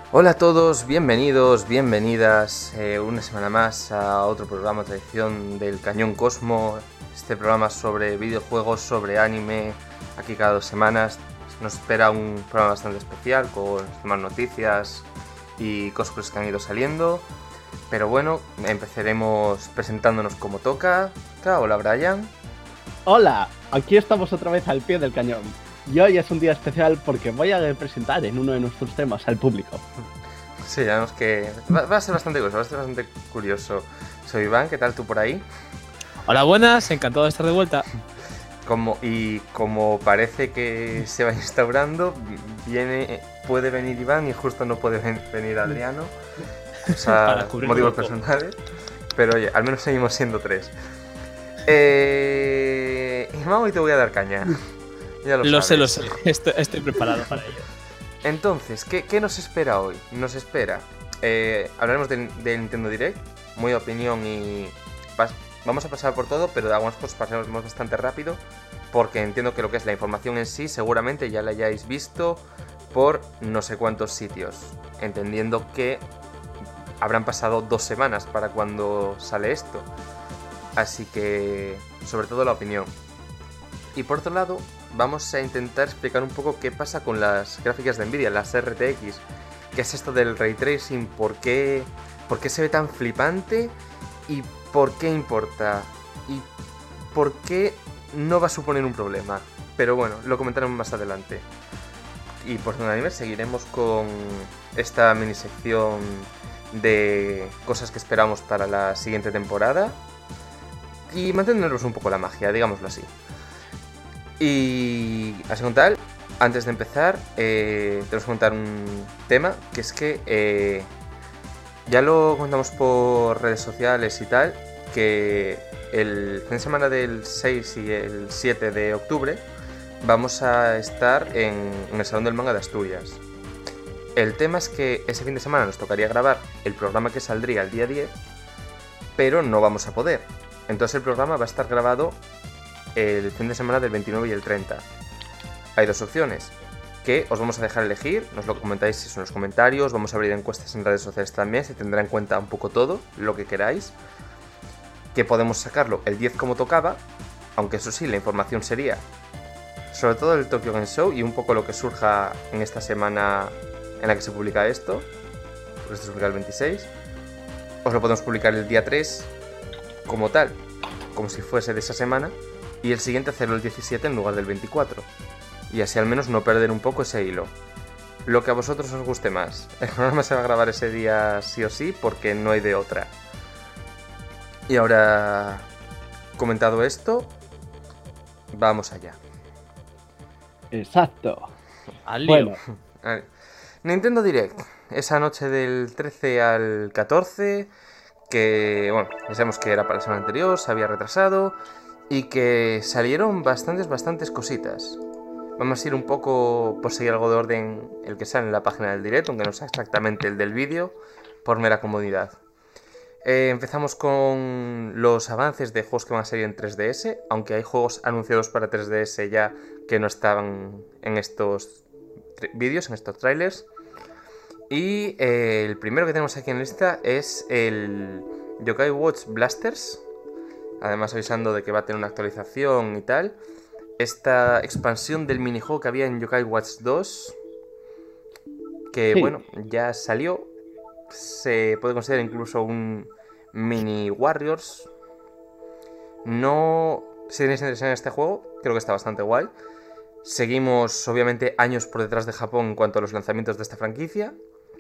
Hola a todos, bienvenidos, bienvenidas una semana más a otro programa de edición del Cañón Cosmo. Este programa sobre videojuegos, sobre anime, aquí cada 2 semanas. Nos espera un programa bastante especial con más noticias y cosas que han ido saliendo. Pero bueno, empezaremos presentándonos como toca. Hola Brian. Hola, aquí estamos otra vez al pie del cañón. Y hoy es un día especial porque voy a presentar en uno de nuestros temas al público. Sí, ya vemos que va a ser bastante curioso, va a ser bastante curioso. Soy Iván, ¿qué tal tú por ahí? Hola, buenas, encantado de estar de vuelta. Como parece que se va instaurando, puede venir Iván y justo no puede venir Adriano. O sea, motivos personales. Pero oye, al menos seguimos siendo 3. Iván, hoy te voy a dar caña. Ya lo sabes. Lo sé. Estoy preparado para ello. Entonces, ¿qué nos espera hoy? Nos espera. Hablaremos del Nintendo Direct, muy opinión y. Vamos a pasar por todo, pero de algunas cosas pasaremos bastante rápido, porque entiendo que lo que es la información en sí seguramente ya la hayáis visto por no sé cuántos sitios, entendiendo que habrán pasado 2 semanas para cuando sale esto. Así que, sobre todo la opinión. Y por otro lado, vamos a intentar explicar un poco qué pasa con las gráficas de Nvidia, las RTX. ¿Qué es esto del Ray Tracing? ¿Por qué se ve tan flipante? ¿Y por qué importa? ¿Y por qué no va a suponer un problema? Pero bueno, lo comentaremos más adelante. Y por donde seguiremos con esta mini sección de cosas que esperamos para la siguiente temporada. Y mantendremos un poco la magia, digámoslo así. Y así con tal, antes de empezar, tenemos que contar un tema, que es que ya lo comentamos por redes sociales y tal, que el fin de semana del 6 y el 7 de octubre vamos a estar en el Salón del Manga de Asturias. El tema es que ese fin de semana nos tocaría grabar el programa que saldría el día 10, pero no vamos a poder. Entonces el programa va a estar grabado el fin de semana del 29 y el 30. Hay dos opciones que os vamos a dejar elegir, nos lo comentáis en los comentarios, vamos a abrir encuestas en redes sociales también, se tendrá en cuenta un poco todo, lo que queráis, que podemos sacarlo el 10 como tocaba, aunque eso sí, la información sería sobre todo el Tokyo Game Show y un poco lo que surja en esta semana en la que se publica esto, porque esto se publica el 26, os lo podemos publicar el día 3 como tal, como si fuese de esa semana, y el siguiente hacerlo el 17 en lugar del 24. Y así al menos no perder un poco ese hilo. Lo que a vosotros os guste más. El programa se va a grabar ese día sí o sí porque no hay de otra. Y ahora, comentado esto, vamos allá. Exacto. Al lío. Bueno, Nintendo Direct. Esa noche del 13 al 14, que bueno, ya sabemos que era para la semana anterior, se había retrasado y que salieron bastantes cositas. Vamos a ir un poco por seguir algo de orden el que sale en la página del directo, aunque no sea exactamente el del vídeo, por mera comodidad. Empezamos con los avances de juegos que van a salir en 3DS, aunque hay juegos anunciados para 3DS ya que no estaban en estos vídeos, en estos trailers. Y el primero que tenemos aquí en la lista es el Yokai Watch Blasters, además avisando de que va a tener una actualización y tal. Esta expansión del minijuego que había en Yokai Watch 2, que sí. bueno, ya salió. Se puede considerar incluso un mini Warriors. No, si tenéis interés en este juego, creo que está bastante guay. Seguimos obviamente años por detrás de Japón en cuanto a los lanzamientos de esta franquicia.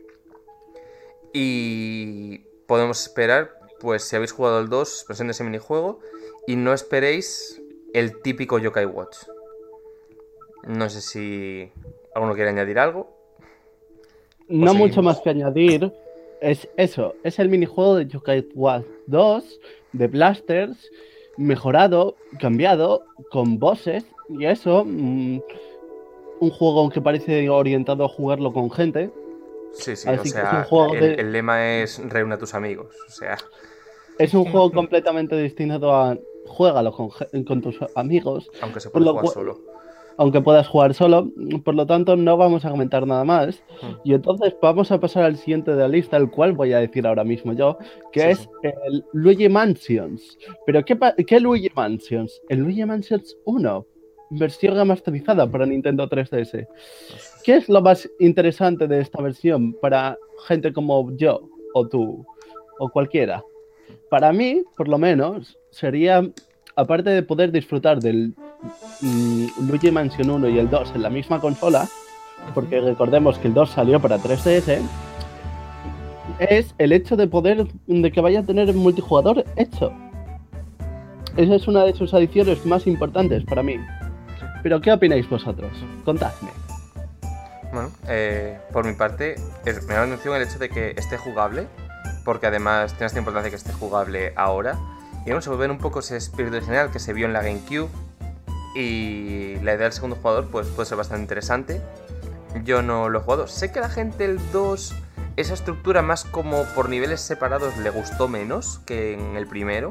Y podemos esperar, pues si habéis jugado el 2, expansión de ese minijuego. Y no esperéis el típico Yokai Watch. No sé si alguno quiere añadir algo. No mucho más que añadir. Es eso, es el minijuego de Yokai Watch 2 de Blasters, mejorado, cambiado, con bosses y eso. Un juego que parece orientado a jugarlo con gente. Sí, Así o que es un sea, juego el lema es reúne a tus amigos. O sea, Es un juego completamente destinado a juégalo con tus amigos. aunque se Por puede lo jugar cual, solo. aunque puedas jugar solo, por lo tanto no vamos a comentar nada más. Y entonces vamos a pasar al siguiente de la lista, el cual voy a decir ahora mismo yo, que es el Luigi Mansions. Pero ¿qué Luigi Mansions? El Luigi Mansions 1, versión remasterizada para Nintendo 3DS. ¿Qué es lo más interesante de esta versión para gente como yo o tú o cualquiera? Para mí, por lo menos, sería, aparte de poder disfrutar del Luigi Mansion 1 y el 2 en la misma consola, porque recordemos que el 2 salió para 3DS, es el hecho de que vaya a tener multijugador hecho. Esa es una de sus adiciones más importantes para mí. Pero ¿qué opináis vosotros? Contadme. Bueno, por mi parte, me llama la atención el hecho de que esté jugable, porque además tiene esta importancia que esté jugable ahora. Y bueno, se puede ver un poco ese espíritu original que se vio en la GameCube. Y la idea del segundo jugador pues puede ser bastante interesante. Yo no lo he jugado. Sé que a la gente el 2, esa estructura más como por niveles separados, le gustó menos que en el primero.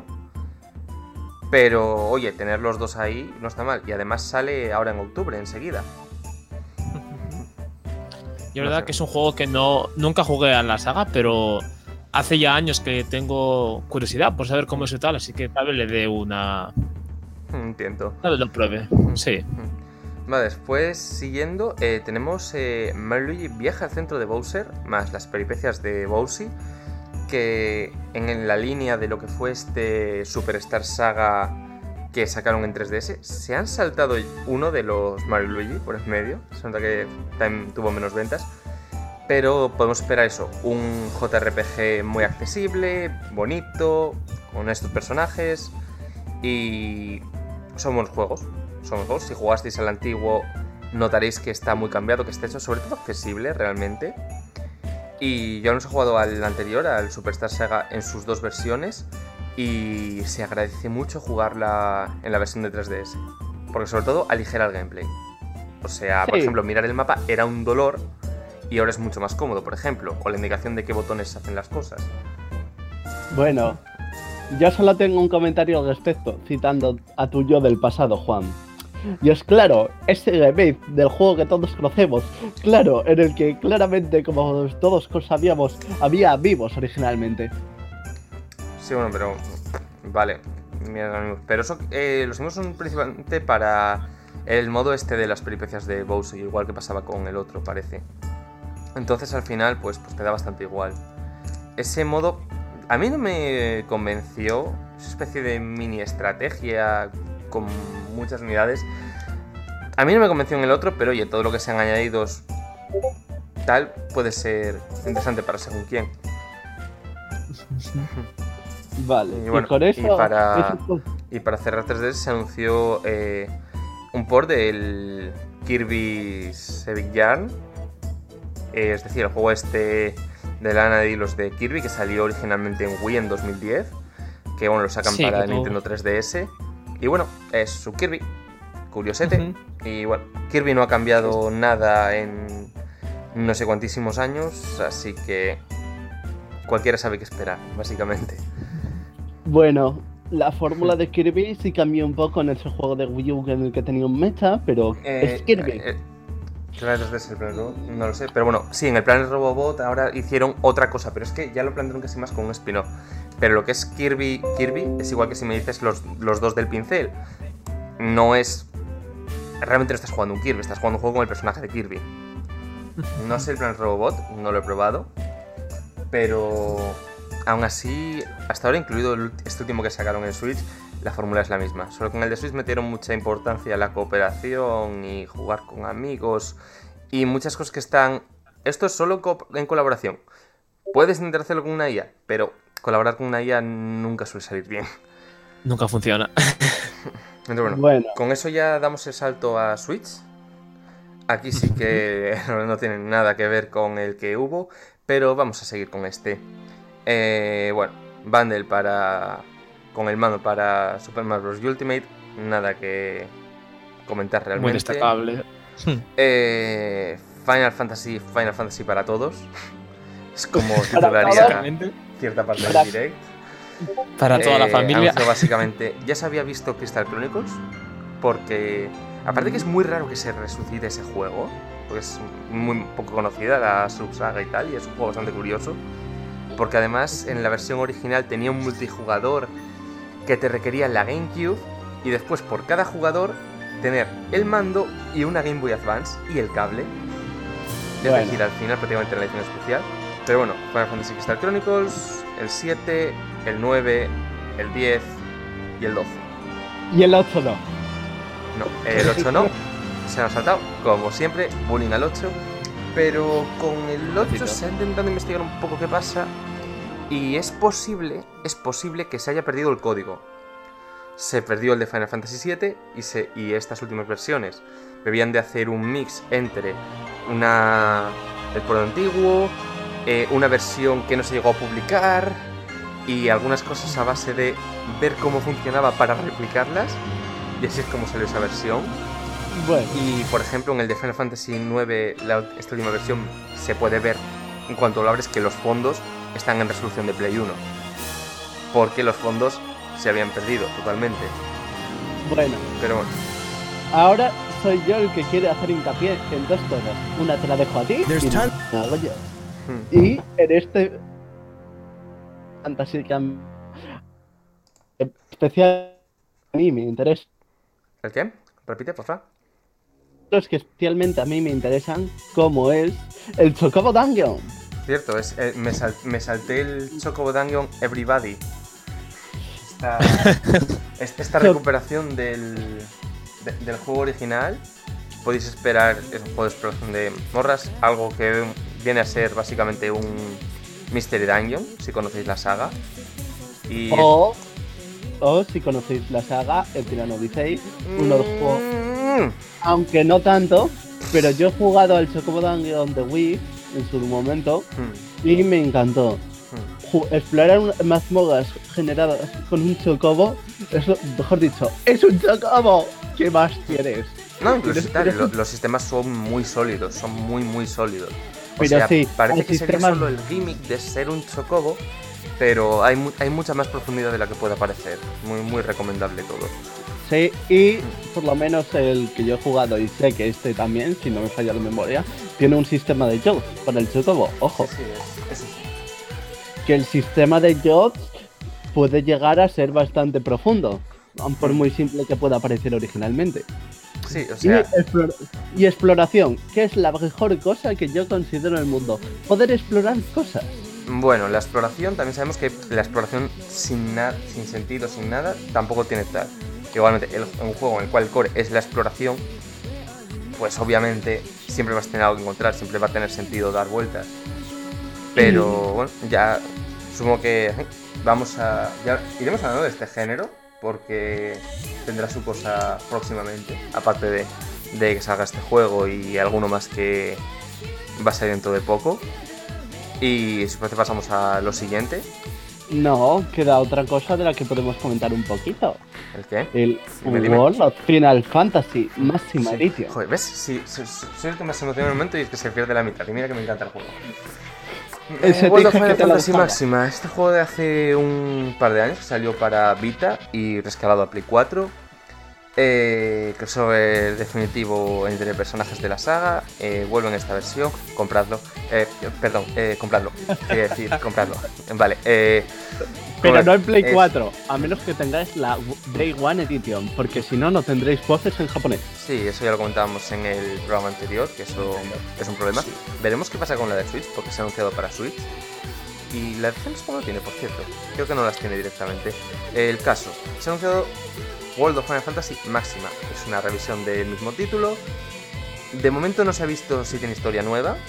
Pero oye, tener los dos ahí no está mal. Y además sale ahora en octubre, enseguida. Yo la verdad que es un juego que nunca jugué a la saga, pero hace ya años que tengo curiosidad por saber cómo es y tal, así que tal vez le dé una... Entiendo. Tal vez lo pruebe, sí. Vale, después, siguiendo, tenemos Mario Luigi viaja al centro de Bowser, más las peripecias de Bowser, que en la línea de lo que fue este Superstar Saga que sacaron en 3DS, se han saltado uno de los Mario Luigi por el medio, se nota que también tuvo menos ventas, pero podemos esperar eso, un JRPG muy accesible, bonito, con estos personajes, y son buenos juegos. Si jugasteis al antiguo, notaréis que está muy cambiado, que está hecho sobre todo accesible realmente. Y yo no he jugado al anterior, al Superstar Saga, en sus dos versiones, y se agradece mucho jugarla en la versión de 3DS, porque sobre todo aligera el gameplay. O sea, por ejemplo, mirar el mapa era un dolor y ahora es mucho más cómodo, por ejemplo, o la indicación de qué botones hacen las cosas. Bueno, yo solo tengo un comentario al respecto, citando a tu yo del pasado, Juan. Y es claro, ese remake del juego que todos conocemos, claro, en el que claramente, como todos sabíamos, había vivos originalmente. Sí, bueno, pero... Vale, pero eso los hicimos principalmente para el modo este de las peripecias de Bowser, igual que pasaba con el otro, parece. Entonces al final, pues te da bastante igual. Ese modo a mí no me convenció, esa especie de mini estrategia con muchas unidades. A mí no me convenció en el otro, pero oye, todo lo que sean añadidos tal puede ser interesante para según quién. Vale, y bueno, con eso, y para cerrar 3DS se anunció un port del Kirby's Epic Yarn, es decir, el juego este de lana de hilos de Kirby que salió originalmente en Wii en 2010, que bueno, lo sacan para Nintendo 3DS. Y bueno, es su Kirby, curiosete. Y bueno, Kirby no ha cambiado nada en no sé cuantísimos años, así que cualquiera sabe qué esperar, básicamente. Bueno, la fórmula de Kirby sí cambió un poco en ese juego de Wii U en el que tenía un mecha, pero es Kirby. Claro, es el Planet Robot, no lo sé, pero bueno, sí, en el Planet Robot ahora hicieron otra cosa, pero es que ya lo plantearon casi más con un spin-off. Pero lo que es Kirby es igual que si me dices los dos del pincel. No es... Realmente no estás jugando un Kirby, estás jugando un juego con el personaje de Kirby. No sé el Planet Robot, no lo he probado, pero aún así, hasta ahora, incluido este último que sacaron en Switch, la fórmula es la misma. Solo que en el de Switch metieron mucha importancia a la cooperación y jugar con amigos y muchas cosas que están... Esto es solo en colaboración. Puedes intentar hacerlo con una IA, pero colaborar con una IA nunca suele salir bien. Nunca funciona. Entonces, bueno, con eso ya damos el salto a Switch. Aquí sí que no tiene nada que ver con el que hubo, pero vamos a seguir con este. Bueno, bundle con el mando para Super Mario Bros. Ultimate. Nada que comentar realmente. Muy destacable. Final Fantasy para todos. Es como titularía cierta parte del direct. Para toda la familia. Básicamente, ya se había visto Crystal Chronicles, porque aparte que es muy raro que se resucite ese juego, porque es muy poco conocida la subsaga y tal, y es un juego bastante curioso, porque además en la versión original tenía un multijugador que te requería la GameCube, y después por cada jugador tener el mando y una Game Boy Advance y el cable. Es decir, al final prácticamente la edición especial. Pero bueno, Final Fantasy Crystal Chronicles, el 7, el 9, el 10 y el 12. Y el 8 no. No, el 8 no. Se nos ha saltado, como siempre, bullying al 8. Pero con el 8 se ha intentado investigar un poco qué pasa. Y es posible que se haya perdido el código. Se perdió el de Final Fantasy VII y estas últimas versiones debían de hacer un mix entre el port antiguo, una versión que no se llegó a publicar y algunas cosas a base de ver cómo funcionaba para replicarlas, y así es como salió esa versión. Bueno. Y por ejemplo en el de Final Fantasy IX, esta última versión, se puede ver en cuanto lo abres que los fondos están en resolución de Play 1, porque los fondos se habían perdido totalmente. Bueno. Pero bueno. Ahora soy yo el que quiere hacer hincapié en dos cosas. Una te la dejo a ti y la hago yo. Y en este Fantasy Camp especial a mí me interesa. ¿El qué? Repite, por favor. Los que especialmente a mí me interesan, como es el Chocobo Dungeon. Cierto, me salté el Chocobo Dungeon Everybody. Esta recuperación del juego original. Podéis esperar, es un juego de exploración de morras, algo que viene a ser básicamente un Mystery Dungeon, si conocéis la saga. Y o si conocéis la saga, el Tirano Odyssey, uno de los juegos, aunque no tanto, pero yo he jugado al Chocobo Dungeon de Wii en su momento y me encantó. Explorar mazmorras generadas con un chocobo, mejor dicho, es un chocobo. ¿Qué más quieres? No, incluso los sistemas son muy sólidos, son muy sólidos. Pero sí, parece que sería solo el gimmick de ser un chocobo, pero hay mucha más profundidad de la que pueda parecer. Muy recomendable todo. Sí, y por lo menos el que yo he jugado, y sé que este también, si no me falla la memoria, tiene un sistema de jobs para el chocobo, ojo. Sí, eso sí. Que el sistema de jobs puede llegar a ser bastante profundo, por muy simple que pueda parecer originalmente. Sí, o sea... y exploración, que es la mejor cosa que yo considero en el mundo. Poder explorar cosas. Bueno, la exploración, también sabemos que la exploración sin sentido, sin nada, tampoco tiene tal. Igualmente, un juego en el cual el core es la exploración, pues obviamente siempre vas a tener algo que encontrar, siempre va a tener sentido dar vueltas. Pero bueno, ya supongo que ya iremos hablando de este género, porque tendrá su cosa próximamente, aparte de que salga este juego y alguno más que va a salir dentro de poco. Y si parece pasamos a lo siguiente. No, queda otra cosa de la que podemos comentar un poquito. ¿El qué? El World of Final Fantasy Máxima sí. Edition. Joder, ¿ves? Sí, soy el que más emociona en el momento y es que se pierde la mitad. Y mira que me encanta el juego. World of Final Fantasy Máxima. Este juego de hace un par de años que salió para Vita y rescalado a Play 4. Crossover definitivo entre personajes de la saga. Vuelve en esta versión. Compradlo. Compradlo. Quiero decir, compradlo. Vale. Pero no en Play 4, a menos que tengáis la Day One Edition, porque si no, no tendréis voces en japonés. Sí, eso ya lo comentábamos en el programa anterior, que eso es un problema. Sí. Veremos qué pasa con la de Switch, porque se ha anunciado para Switch. Y la edición no tiene, por cierto. Creo que no las tiene directamente. El caso, se ha anunciado World of Final Fantasy Máxima. Es una revisión del mismo título. De momento no se ha visto si tiene historia nueva.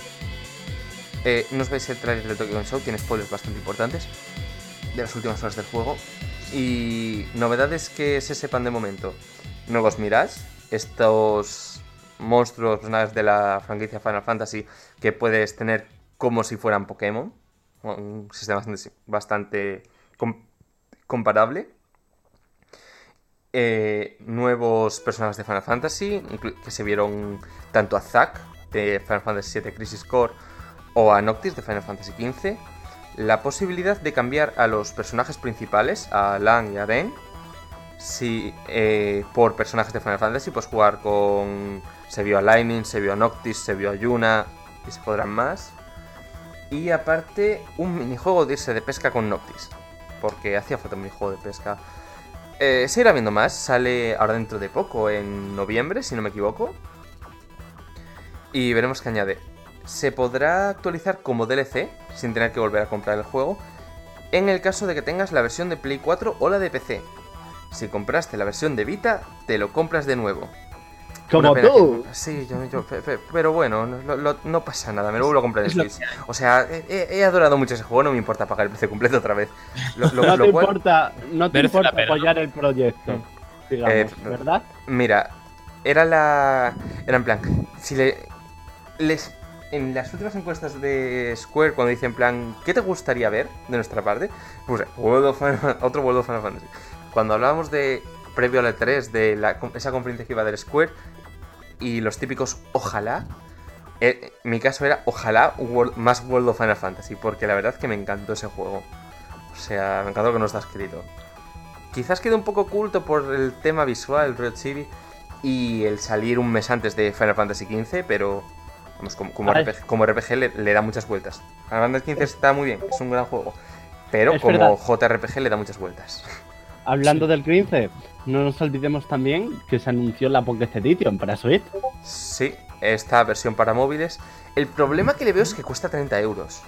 No os veis el trailer del Tokyo Game Show, tiene spoilers bastante importantes de las últimas horas del juego. Y novedades que se sepan de momento: nuevos Mirage, estos monstruos, personajes de la franquicia Final Fantasy que puedes tener como si fueran Pokémon. Un sistema bastante comparable. Nuevos personajes de Final Fantasy que se vieron tanto a Zack de Final Fantasy VII Crisis Core o a Noctis de Final Fantasy XV. La posibilidad de cambiar a los personajes principales, a Lan y a Den, si por personajes de Final Fantasy, pues jugar con... Se vio a Lightning, se vio a Noctis, se vio a Yuna y se podrán más. Y aparte, un minijuego de irse de pesca con Noctis, porque hacía falta un minijuego de pesca. Se irá viendo más, sale ahora dentro de poco, en noviembre, si no me equivoco. Y veremos qué añade. Se podrá actualizar como DLC, sin tener que volver a comprar el juego, en el caso de que tengas la versión de Play 4 o la de PC. Si compraste la versión de Vita, te lo compras de nuevo. Como tú. Sí, pero bueno, no pasa nada, me lo compré en Switch. O sea, he adorado mucho ese juego, no me importa pagar el precio completo otra vez. No te importa apoyar el proyecto, digamos, ¿verdad? Mira, era en plan, si en las últimas encuestas de Square, cuando dicen en plan, ¿qué te gustaría ver de nuestra parte? Pues otro World of Final Fantasy. Cuando hablábamos de previo al E3, de esa conferencia que iba del Square, y los típicos ojalá, mi caso era ojalá más World of Final Fantasy, porque la verdad es que me encantó ese juego. O sea, me encantó que no está escrito. Quizás quede un poco oculto por el tema visual, Red City, y el salir un mes antes de Final Fantasy XV, pero vamos, como RPG le da muchas vueltas. Final Fantasy XV está muy bien, es un gran juego, pero es como verdad. JRPG le da muchas vueltas. Hablando del 15, no nos olvidemos también que se anunció la Pocket Edition para Switch. Sí, esta versión para móviles. El problema que le veo es que cuesta 30 euros.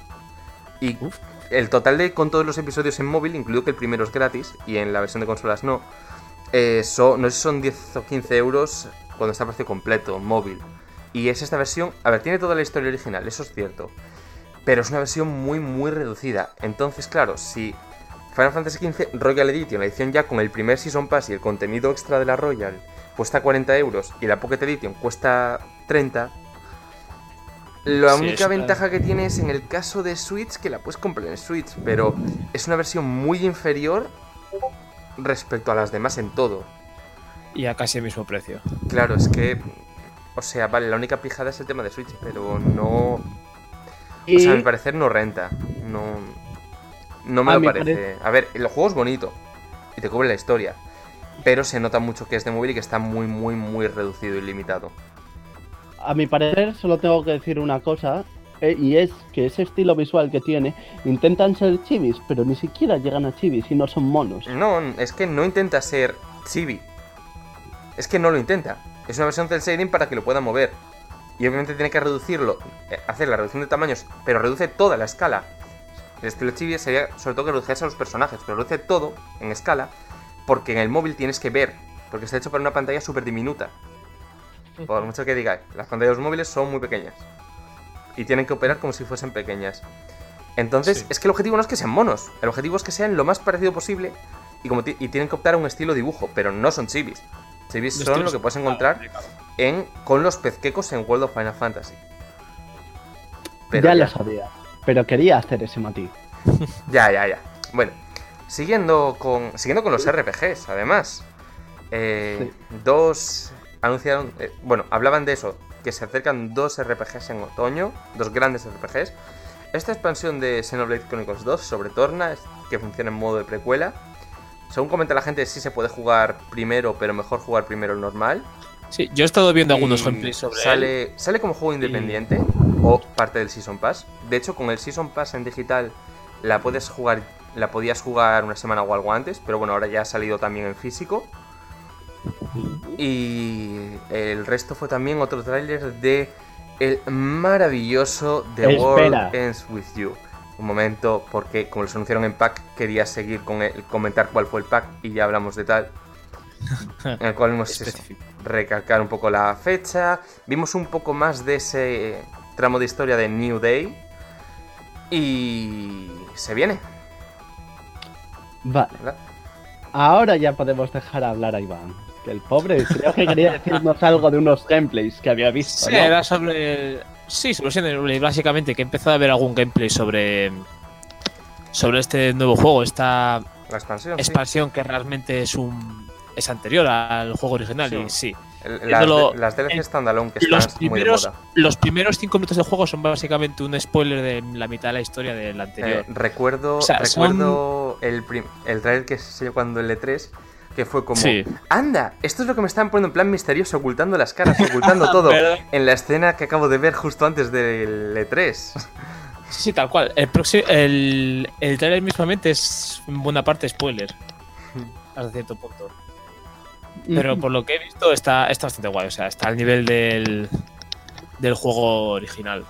Y el total con todos los episodios en móvil, incluido que el primero es gratis y en la versión de consolas no, no sé si son 10 o 15 euros cuando está a precio completo, móvil. Y es esta versión, a ver, tiene toda la historia original, eso es cierto, pero es una versión muy muy reducida. Entonces, claro, si Final Fantasy XV Royal Edition, la edición ya con el primer Season Pass y el contenido extra de la Royal, cuesta 40 euros y la Pocket Edition cuesta 30, la única ventaja que tiene es en el caso de Switch, que la puedes comprar en Switch, pero es una versión muy inferior respecto a las demás en todo. Y a casi el mismo precio. Claro, es que... O sea, vale, la única pijada es el tema de Switch, pero no... O sea, a mi parecer no renta. No me lo parece. A ver, el juego es bonito y te cubre la historia, pero se nota mucho que es de móvil y que está muy, muy, muy reducido y limitado. A mi parecer, solo tengo que decir una cosa, y es que ese estilo visual que tiene, intentan ser chivis, pero ni siquiera llegan a chivis y no son monos. No, es que no intenta ser chibi. Es que no lo intenta. Es una versión del shading para que lo pueda mover. Y obviamente tiene que reducirlo, hacer la reducción de tamaños, pero reduce toda la escala. El estilo chibi sería sobre todo que redujese a los personajes, pero reduce todo en escala, porque en el móvil tienes que ver, porque está hecho para una pantalla súper diminuta. Por mucho que digáis, las pantallas de los móviles son muy pequeñas y tienen que operar como si fuesen pequeñas. Entonces, es que el objetivo no es que sean monos, el objetivo es que sean lo más parecido posible y tienen que optar a un estilo dibujo, pero no son chibis. Chibis son lo que puedes encontrar con los pezquecos en World of Final Fantasy. Pero ya lo sabía, pero quería hacer ese matiz. Ya. Bueno, siguiendo con los RPGs, además. Dos anunciaron... hablaban de eso, que se acercan 2 RPGs en otoño, 2 grandes RPGs. Esta expansión de Xenoblade Chronicles 2 sobre Torna, que funciona en modo de precuela. Según comenta la gente, sí se puede jugar primero, pero mejor jugar primero el normal. Sí, yo he estado viendo algunos gameplays sobre él. Sale como juego independiente o parte del Season Pass. De hecho, con el Season Pass en digital la podías jugar una semana o algo antes, pero bueno, ahora ya ha salido también en físico. Y el resto fue también otro tráiler de el maravilloso The World Ends With You. Un momento, porque como los anunciaron en pack, quería seguir con comentar cuál fue el pack y ya hablamos de tal. En el cual vimos recalcar un poco la fecha. Vimos un poco más de ese tramo de historia de New Day. Y se viene. Vale. ¿Verdad? Ahora ya podemos dejar hablar a Iván. Que el pobre creo que quería decirnos algo de unos gameplays que había visto. Sí, ¿no? Era sobre... Sí, básicamente que he empezado a ver algún gameplay sobre este nuevo juego, esta expansión que realmente es anterior al juego original. Y sí. Las DLC standalone que están muy de moda. Los primeros 5 minutos del juego son básicamente un spoiler de la mitad de la historia del anterior. Recuerdo el trailer que se dio cuando el E3 que fue como, anda, esto es lo que me están poniendo en plan misterioso, ocultando las caras, ocultando todo, en la escena que acabo de ver justo antes del E3. Sí, tal cual. El trailer mismamente es en buena parte spoiler, hasta cierto punto. Pero por lo que he visto está bastante guay, o sea, está al nivel del juego original.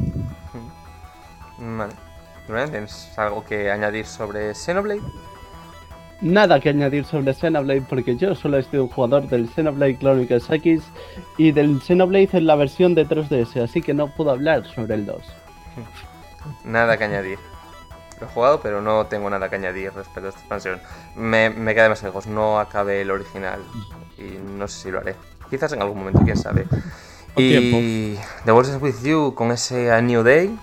Vale. ¿Tienes algo que añadir sobre Xenoblade? Nada que añadir sobre Xenoblade porque yo solo he sido un jugador del Xenoblade Chronicles X y del Xenoblade en la versión de 3DS, así que no puedo hablar sobre el 2. Nada que añadir. Lo he jugado, pero no tengo nada que añadir respecto a esta expansión. Me queda demasiado lejos, no acabé el original y no sé si lo haré. Quizás en algún momento, quién sabe. Y The World Is With You con ese A New Day.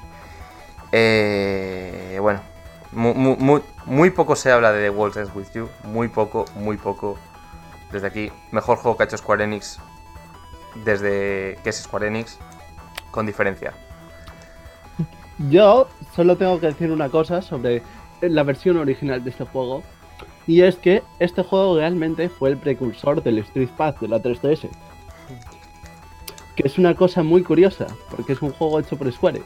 Bueno, muy poco se habla de The World Is With You. Muy poco. Desde aquí, mejor juego que ha hecho Square Enix desde que es Square Enix, con diferencia. Yo solo tengo que decir una cosa sobre la versión original de este juego, y es que este juego realmente fue el precursor del Street Pass de la 3DS, que es una cosa muy curiosa, porque es un juego hecho por Square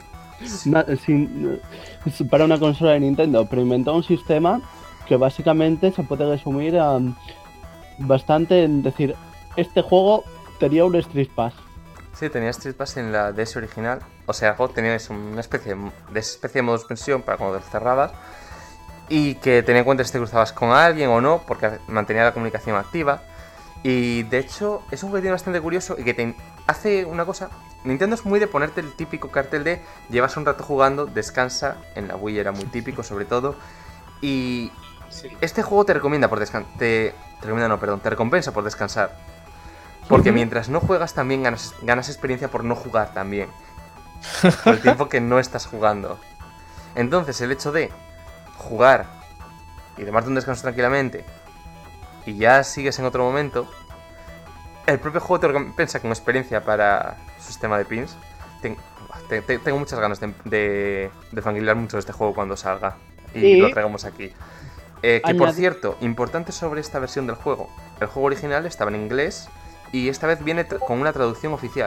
para una consola de Nintendo, pero inventó un sistema que básicamente se puede resumir bastante en decir, este juego tenía un Street Pass. Sí, tenía Street Pass en la DS original. O sea, tenías una especie de modo suspensión para cuando te cerrabas. Y que tenía en cuenta si te cruzabas con alguien o no, porque mantenía la comunicación activa. Y de hecho, es un juego que tiene bastante curioso y que te hace una cosa. Nintendo es muy de ponerte el típico cartel de llevas un rato jugando, descansa. En la Wii era muy típico, sobre todo. Y este juego te recomienda por te recompensa por descansar. Porque mientras no juegas también ganas experiencia por no jugar también. Por el tiempo que no estás jugando. Entonces el hecho de jugar y tomarte un descanso tranquilamente y ya sigues en otro momento, el propio juego te recompensa con experiencia para su sistema de pins. Tengo muchas ganas de fangirlar mucho de este juego cuando salga y lo traigamos aquí. Que por cierto, importante sobre esta versión del juego. El juego original estaba en inglés y esta vez viene con una traducción oficial.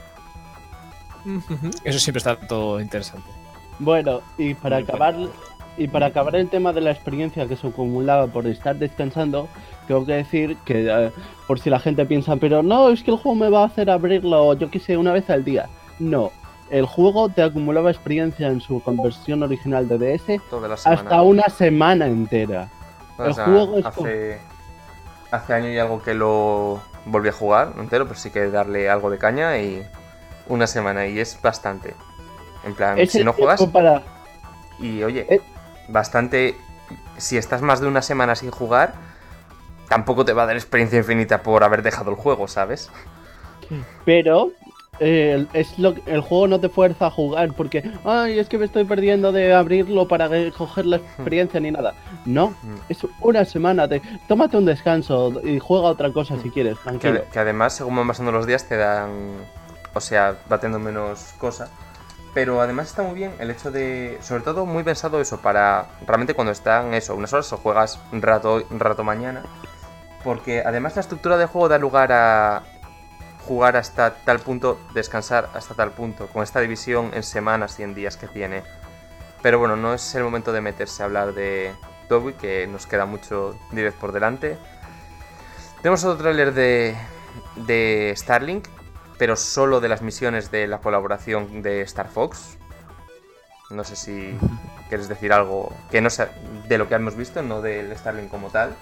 Eso siempre está todo interesante. Bueno, y para acabar el tema de la experiencia que se acumulaba por estar descansando, tengo que decir que por si la gente piensa, pero no, es que el juego me va a hacer abrirlo, yo qué sé, una vez al día. No, el juego te acumulaba experiencia en su conversión original de DS hasta una semana entera. Hace año y algo que lo volví a jugar entero, pero sí que darle algo de caña y una semana, y es bastante. En plan, si no juegas y oye, bastante. Si estás más de una semana sin jugar, tampoco te va a dar experiencia infinita por haber dejado el juego, ¿sabes? Pero el juego no te fuerza a jugar porque es que me estoy perdiendo de abrirlo para coger la experiencia ni nada. No, es una semana tómate un descanso y juega otra cosa si quieres, tranquilo. Que además, según van pasando los días, te dan, o sea, va teniendo menos cosas. Pero además está muy bien el hecho de, sobre todo muy pensado eso, para realmente cuando están unas horas o juegas un rato mañana. Porque además la estructura del juego da lugar a jugar hasta tal punto, descansar hasta tal punto, con esta división en semanas y en días que tiene. Pero bueno, no es el momento de meterse a hablar de Dobby, que nos queda mucho direct por delante. Tenemos otro tráiler de Starlink, pero solo de las misiones de la colaboración de Star Fox. No sé si quieres decir algo que no sea de lo que hemos visto, no del Starlink como tal.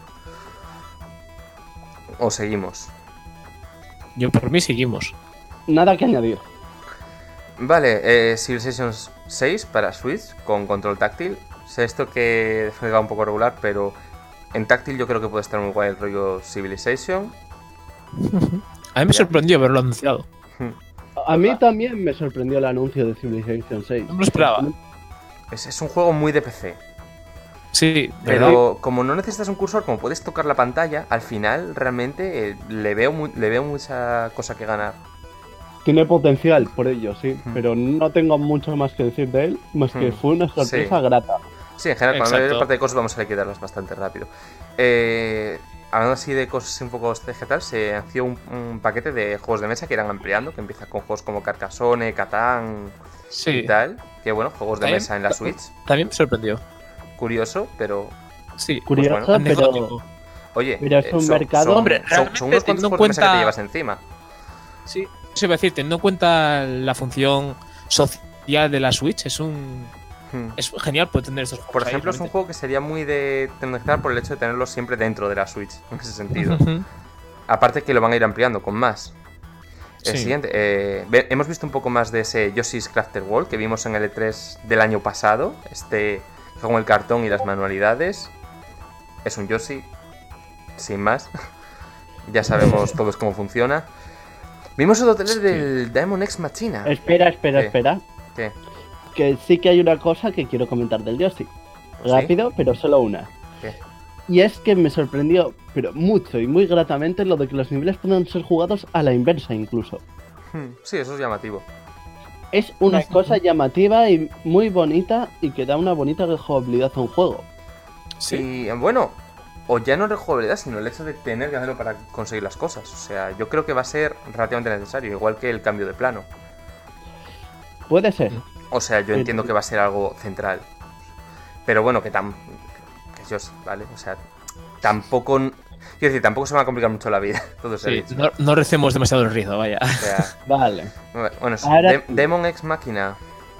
¿O seguimos? Yo por mí seguimos. Nada que añadir. Vale, Civilization 6 para Switch con control táctil. Sé esto que juega un poco regular, pero en táctil yo creo que puede estar muy guay el rollo Civilization. A mí me sorprendió haberlo anunciado. A mí también me sorprendió el anuncio de Civilization 6. No me lo esperaba. Es un juego muy de PC. Sí, pero ¿verdad? Como no necesitas un cursor, como puedes tocar la pantalla, al final realmente le veo mucha cosa que ganar. Tiene potencial por ello, sí, pero no tengo mucho más que decir de él, más que fue una sorpresa grata. Sí, en general, cuando hay parte de cosas vamos a liquidarlas bastante rápido. hablando así de cosas un poco vegetales, se anunció un paquete de juegos de mesa que irán ampliando, que empieza con juegos como Carcassonne, Catán y tal. Que bueno, juegos de mesa en la Switch. También me sorprendió. Curioso, pero... Sí, curioso, pues bueno. pero... Oye, pero es un mercado... Hombre, son unos cuantos juegos de mesa que te llevas encima. Sí, eso iba a decir, teniendo en cuenta la función social de la Switch, es genial poder tener estos juegos. Por ejemplo, es un juego que sería muy de tecnologizar por el hecho de tenerlo siempre dentro de la Switch, en ese sentido. Aparte que lo van a ir ampliando con más. El siguiente, hemos visto un poco más de ese Yoshi's Crafted World que vimos en el E3 del año pasado. Con el cartón y las manualidades. Es un Yoshi, sin más. Ya sabemos todos cómo funciona. Vimos otro trailer del Daemon X Machina. Espera. ¿Qué? Que sí que hay una cosa que quiero comentar del Yoshi. Rápido, pero solo una. ¿Qué? Y es que me sorprendió, pero mucho y muy gratamente, lo de que los niveles puedan ser jugados a la inversa incluso. Sí, eso es llamativo. Es una cosa llamativa y muy bonita y que da una bonita rejugabilidad a un juego. Sí. Y bueno, o ya no rejugabilidad, sino el hecho de tener que hacerlo para conseguir las cosas. O sea, yo creo que va a ser relativamente necesario, igual que el cambio de plano. Puede ser. O sea, yo entiendo que va a ser algo central. Pero bueno, que yo sí, ¿vale? O sea, tampoco... Quiero decir, tampoco se me va a complicar mucho la vida. Todo sí, no recemos demasiado el rizo, vaya. O sea, vale. Bueno, ahora... Daemon X Machina.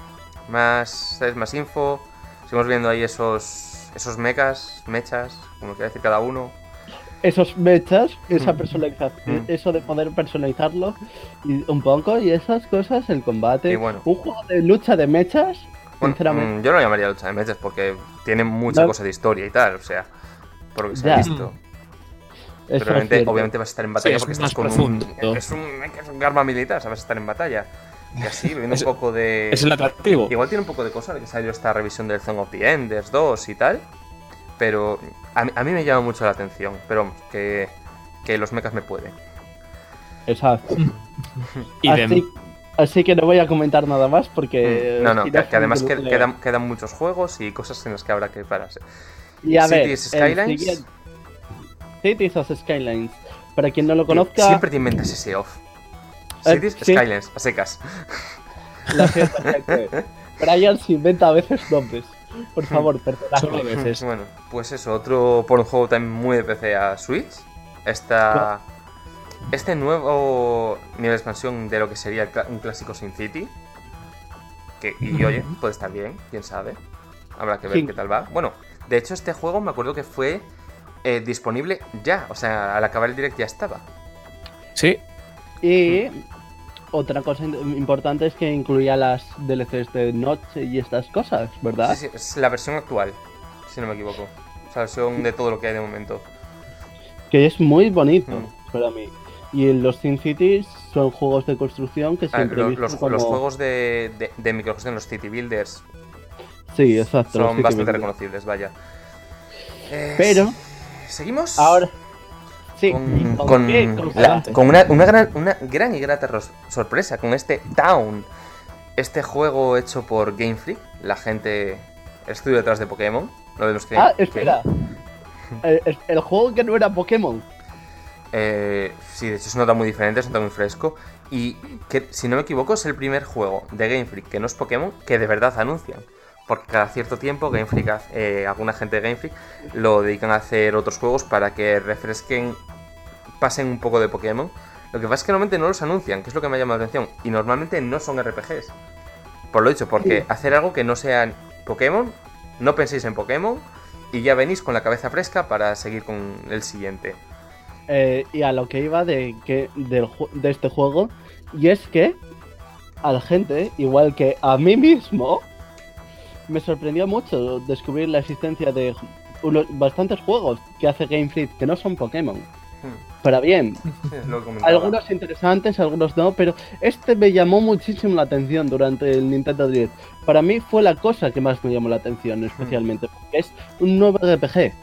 Más info. Seguimos viendo ahí esos mechas, como quiera decir cada uno. Esos mechas, esa personalización, eso de poder personalizarlo y un poco, y esas cosas, el combate. Bueno, un juego de lucha de mechas, sinceramente. Yo no lo llamaría lucha de mechas porque tiene mucha cosa de historia y tal, o sea, por lo que se ha visto. Pero obviamente vas a estar en batalla porque estás con es un arma militar, sabes estar en batalla. Y así, viendo un poco de... Es el atractivo. Igual tiene un poco de cosa de que salió esta revisión del Zone of the Enders 2 y tal. Pero a mí me llama mucho la atención. Pero vamos, que los mechas me pueden. Exacto. Así que no voy a comentar nada más porque... que además quedan muchos juegos y cosas en las que habrá que pararse. Y a ver, Skylines... Cities of Skylines. Para quien no lo conozca... Siempre te inventas ese off. Cities Skylines, a secas. Lo siento, Brian se inventa a veces nombres. Por favor, perdonad. Solo a veces. Bueno, pues eso, otro por un juego también muy de PC a Switch. Este nuevo nivel de expansión de lo que sería un clásico SimCity. Y oye, puede estar bien, quién sabe. Habrá que ver qué tal va. Bueno, de hecho este juego me acuerdo que fue disponible ya. O sea, al acabar el direct ya estaba. Sí. Y otra cosa importante es que incluía las DLCs de Noche y estas cosas, ¿verdad? Sí, es la versión actual, si no me equivoco. O sea, la versión de todo lo que hay de momento. Que es muy bonito para mí. Y los SimCities son juegos de construcción que siempre los juegos de microgestión, los City Builders. Sí, exacto. Son bastante reconocibles, vaya. Pero... ¿Seguimos? Ahora... Sí, con una gran y grata sorpresa con este Town. Este juego hecho por Game Freak, la gente, el estudio detrás de Pokémon. No de los que, espera. El juego que no era Pokémon. Sí, de hecho se nota muy diferente, se nota muy fresco. Y que, si no me equivoco, es el primer juego de Game Freak que no es Pokémon que de verdad anuncian. Porque cada cierto tiempo Game Freak, alguna gente de Game Freak lo dedican a hacer otros juegos para que refresquen, pasen un poco de Pokémon. Lo que pasa es que normalmente no los anuncian, que es lo que me ha llamado la atención. Y normalmente no son RPGs. Por lo dicho, porque hacer algo que no sea Pokémon, no penséis en Pokémon y ya venís con la cabeza fresca para seguir con el siguiente. Y a lo que iba de este juego, y es que a la gente, igual que a mí mismo, me sorprendió mucho descubrir la existencia de bastantes juegos que hace Game Freak que no son Pokémon. Para bien, algunos interesantes, algunos no, pero este me llamó muchísimo la atención durante el Nintendo Direct. Para mí fue la cosa que más me llamó la atención, especialmente, porque es un nuevo RPG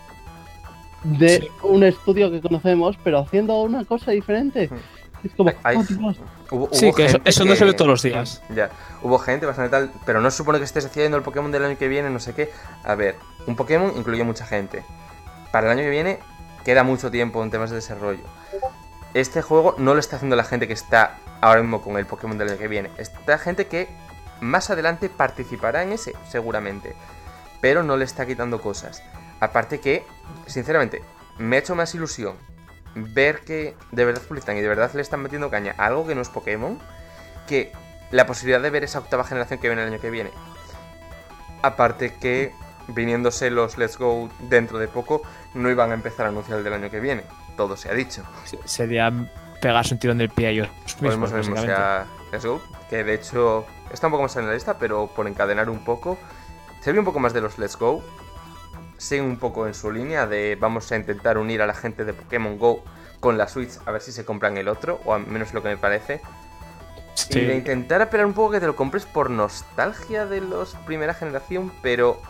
de un estudio que conocemos, pero haciendo una cosa diferente. Es como, hubo que eso no se ve todos los días. Ya, hubo gente bastante tal, pero no se supone que estés haciendo el Pokémon del año que viene, no sé qué. A ver, un Pokémon incluye mucha gente. Para el año que viene, queda mucho tiempo en temas de desarrollo. Este juego no lo está haciendo la gente que está ahora mismo con el Pokémon del año que viene. Está gente que más adelante participará en ese, seguramente. Pero no le está quitando cosas. Aparte que, sinceramente, me ha hecho más ilusión ver que de verdad publicitan y de verdad le están metiendo caña a algo que no es Pokémon, que la posibilidad de ver esa octava generación que viene el año que viene. Aparte que, viniéndose los Let's Go dentro de poco, no iban a empezar a anunciar el del año que viene. Todo se ha dicho. Sería pegarse un tirón del pie a ellos mismos, o sea, Let's Go, que de hecho está un poco más en la lista, pero por encadenar un poco, se ve un poco más de los Let's Go. Siguen un poco en su línea de vamos a intentar unir a la gente de Pokémon Go con la Switch a ver si se compran el otro, o al menos lo que me parece. Sí. Y de intentar apelar un poco que te lo compres por nostalgia de los primera generación, pero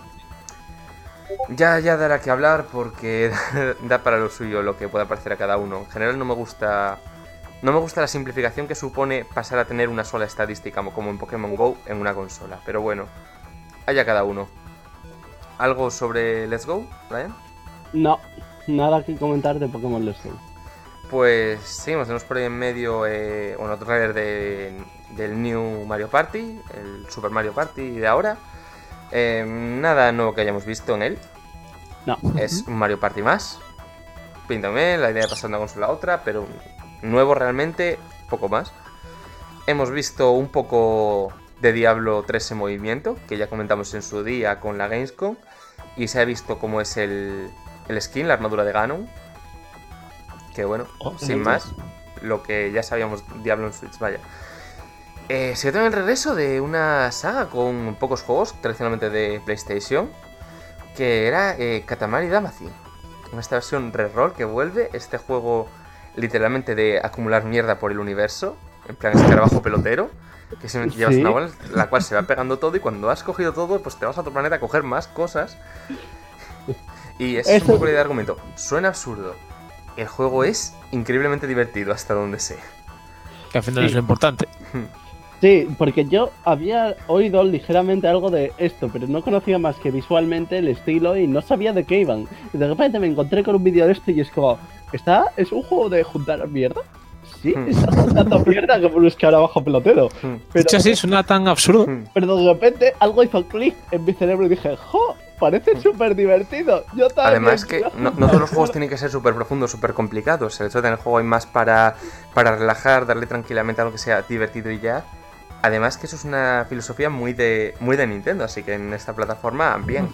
ya dará que hablar porque da para lo suyo lo que pueda parecer a cada uno. En general no me gusta la simplificación que supone pasar a tener una sola estadística como en Pokémon Go en una consola, pero bueno, allá cada uno. ¿Algo sobre Let's Go, Brian? No, nada que comentar de Pokémon Let's Go. Pues seguimos, tenemos por ahí en medio otro trailer del New Mario Party, el Super Mario Party de ahora. Nada nuevo que hayamos visto en él. No. Es un Mario Party más. Pinta bien, la idea de pasar de una consola a otra, pero nuevo realmente, poco más. Hemos visto un poco de Diablo 3 en movimiento, que ya comentamos en su día con la Gamescom, y se ha visto cómo es el skin, la armadura de Ganon, que bueno, sin más, lo que ya sabíamos Diablo en Switch, vaya. Se trata del regreso de una saga con pocos juegos, tradicionalmente de PlayStation, que era Katamari Damacy, en esta versión reroll que vuelve, este juego literalmente de acumular mierda por el universo, en plan escarabajo pelotero, que simplemente llevas una bola la cual se va pegando todo y cuando has cogido todo, pues te vas a otro planeta a coger más cosas. Y ese es un poco de argumento. Suena absurdo. El juego es increíblemente divertido hasta donde sé. Que al final es lo importante. Sí, porque yo había oído ligeramente algo de esto, pero no conocía más que visualmente el estilo y no sabía de qué iban. Y de repente me encontré con un vídeo de esto y es como, ¿es un juego de juntar mierda? Sí, está juntando mierda como un escarabajo pelotero. Pero, de hecho, sí, suena tan absurdo. Pero de repente algo hizo clic en mi cerebro y dije, ¡jo! Parece súper divertido. Yo también. Además que no todos los juegos tienen que ser súper profundos, súper complicados. El hecho de tener el juego hay más para relajar, darle tranquilamente a lo que sea divertido y ya. Además que eso es una filosofía muy de Nintendo, así que en esta plataforma, bien.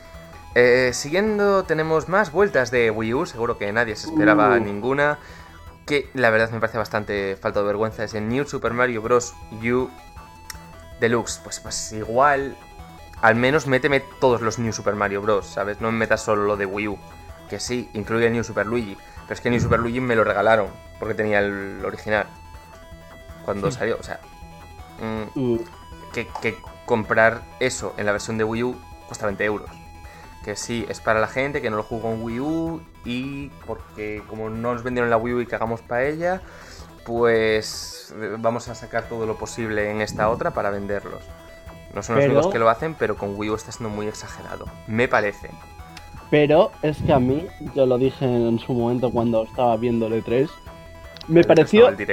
Siguiendo, tenemos más vueltas de Wii U, seguro que nadie se esperaba ninguna. Que la verdad me parece bastante falta de vergüenza. Es el New Super Mario Bros. U Deluxe. Pues igual, al menos méteme todos los New Super Mario Bros, ¿sabes? No me metas solo lo de Wii U. Que sí, incluye el New Super Luigi. Pero es que el New Super Luigi me lo regalaron porque tenía el original cuando salió, o sea... que comprar eso en la versión de Wii U cuesta 20 euros. Que sí, es para la gente que no lo jugó en Wii U y porque como no nos vendieron la Wii U y cagamos para ella, pues vamos a sacar todo lo posible en esta otra para venderlos. No son los únicos que lo hacen, pero con Wii U está siendo muy exagerado, me parece. Pero es que a mí, yo lo dije en su momento cuando estaba viendo el E3, me pareció... El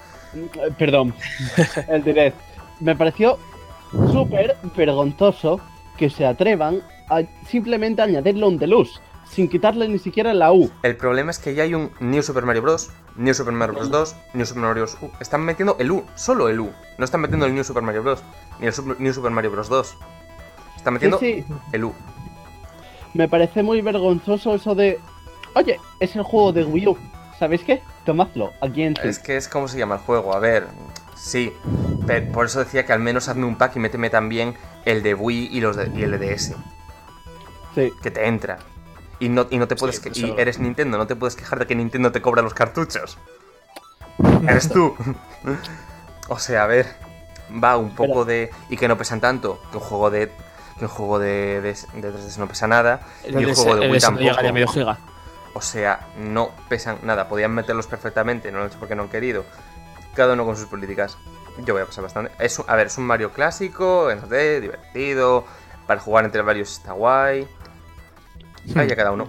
direct. Me pareció súper vergonzoso que se atrevan a simplemente añadirle un Deluxe, sin quitarle ni siquiera la U. El problema es que ya hay un New Super Mario Bros., New Super Mario Bros. 2, New Super Mario Bros. U. Están metiendo el U, solo el U. No están metiendo el New Super Mario Bros., ni el New Super Mario Bros. 2. Están metiendo el U. Me parece muy vergonzoso eso de... Oye, es el juego de Wii U. ¿Sabéis qué? Tomadlo, aquí en Switch. Es que es como se llama el juego, a ver... Sí, pero por eso decía que al menos hazme un pack y méteme también el de Wii y el de DS. Sí. Que te entra. Y no te puedes y eres Nintendo, no te puedes quejar de que Nintendo te cobra los cartuchos. Eres tú. O sea, a ver, va un poco de... Y que no pesan tanto, que un juego de 3DS no pesa nada. Y un juego de Wii tampoco. Llega a medio giga. O sea, no pesan nada. Podían meterlos perfectamente, no lo he hecho porque no han querido. Cada uno con sus políticas. Yo voy a pasar bastante. Es un Mario clásico, en 2D, divertido. Para jugar entre varios está guay. Vaya cada uno.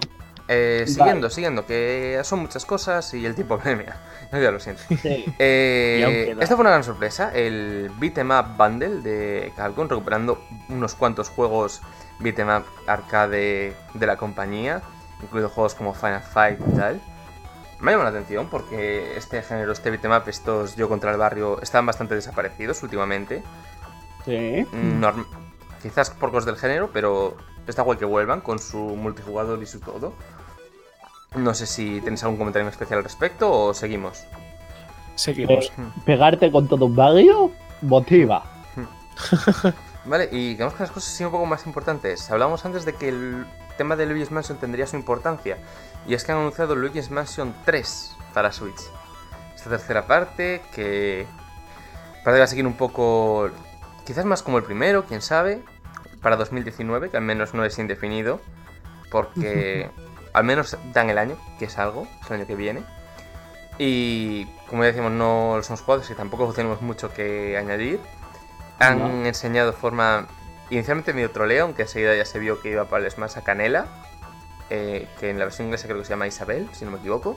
Siguiendo, que son muchas cosas y el tiempo premia. No, ya lo siento. Sí. Esta fue una gran sorpresa, el Beat'em Up Bundle de Capcom, recuperando unos cuantos juegos Beat'em Up arcade de la compañía, incluidos juegos como Final Fight y tal. Me ha llamado la atención porque este género, este Beat'em Up, estos Yo contra el barrio, están bastante desaparecidos últimamente. Sí. Quizás por cosas del género, pero está guay que vuelvan con su multijugador y su todo. No sé si tenéis algún comentario especial al respecto o seguimos. Seguimos. Pegarte con todo un barrio motiva. Vale, y vamos con las cosas sí un poco más importantes. Hablábamos antes de que el tema de Luigi's Mansion tendría su importancia. Y es que han anunciado Luigi's Mansion 3 para Switch. Esta tercera parte que parece que va a seguir un poco, quizás más como el primero, quién sabe, para 2019, que al menos no es indefinido, porque al menos dan el año, que es algo, es el año que viene. Y como ya decimos, no los hemos jugado, así que tampoco tenemos mucho que añadir. Han enseñado de forma inicialmente medio troleo, aunque enseguida ya se vio que iba para el Smash a Canela, que en la versión inglesa creo que se llama Isabel, si no me equivoco.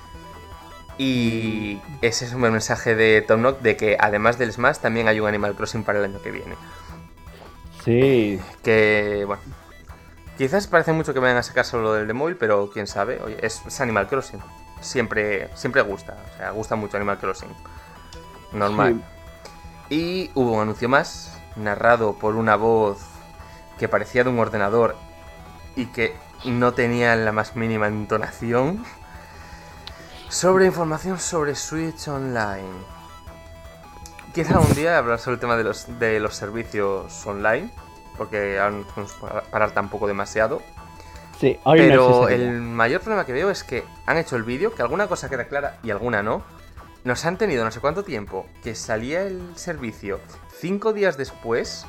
Y ese es un buen mensaje de Tom Nook de que además del Smash también hay un Animal Crossing para el año que viene. Sí. Que, bueno, quizás parece mucho que vayan a sacar solo del de móvil, pero quién sabe, oye, es Animal Crossing. Siempre gusta, o sea, gusta mucho Animal Crossing. Normal. Sí. Y hubo un anuncio más, narrado por una voz que parecía de un ordenador y que no tenía la más mínima entonación, sobre información sobre Switch Online. Quizá un día hablar sobre el tema de los servicios online, porque ahora no podemos parar tampoco demasiado. Sí, pero el mayor problema que veo es que han hecho el vídeo, que alguna cosa queda clara y alguna no. Nos han tenido no sé cuánto tiempo que salía el servicio 5 días después,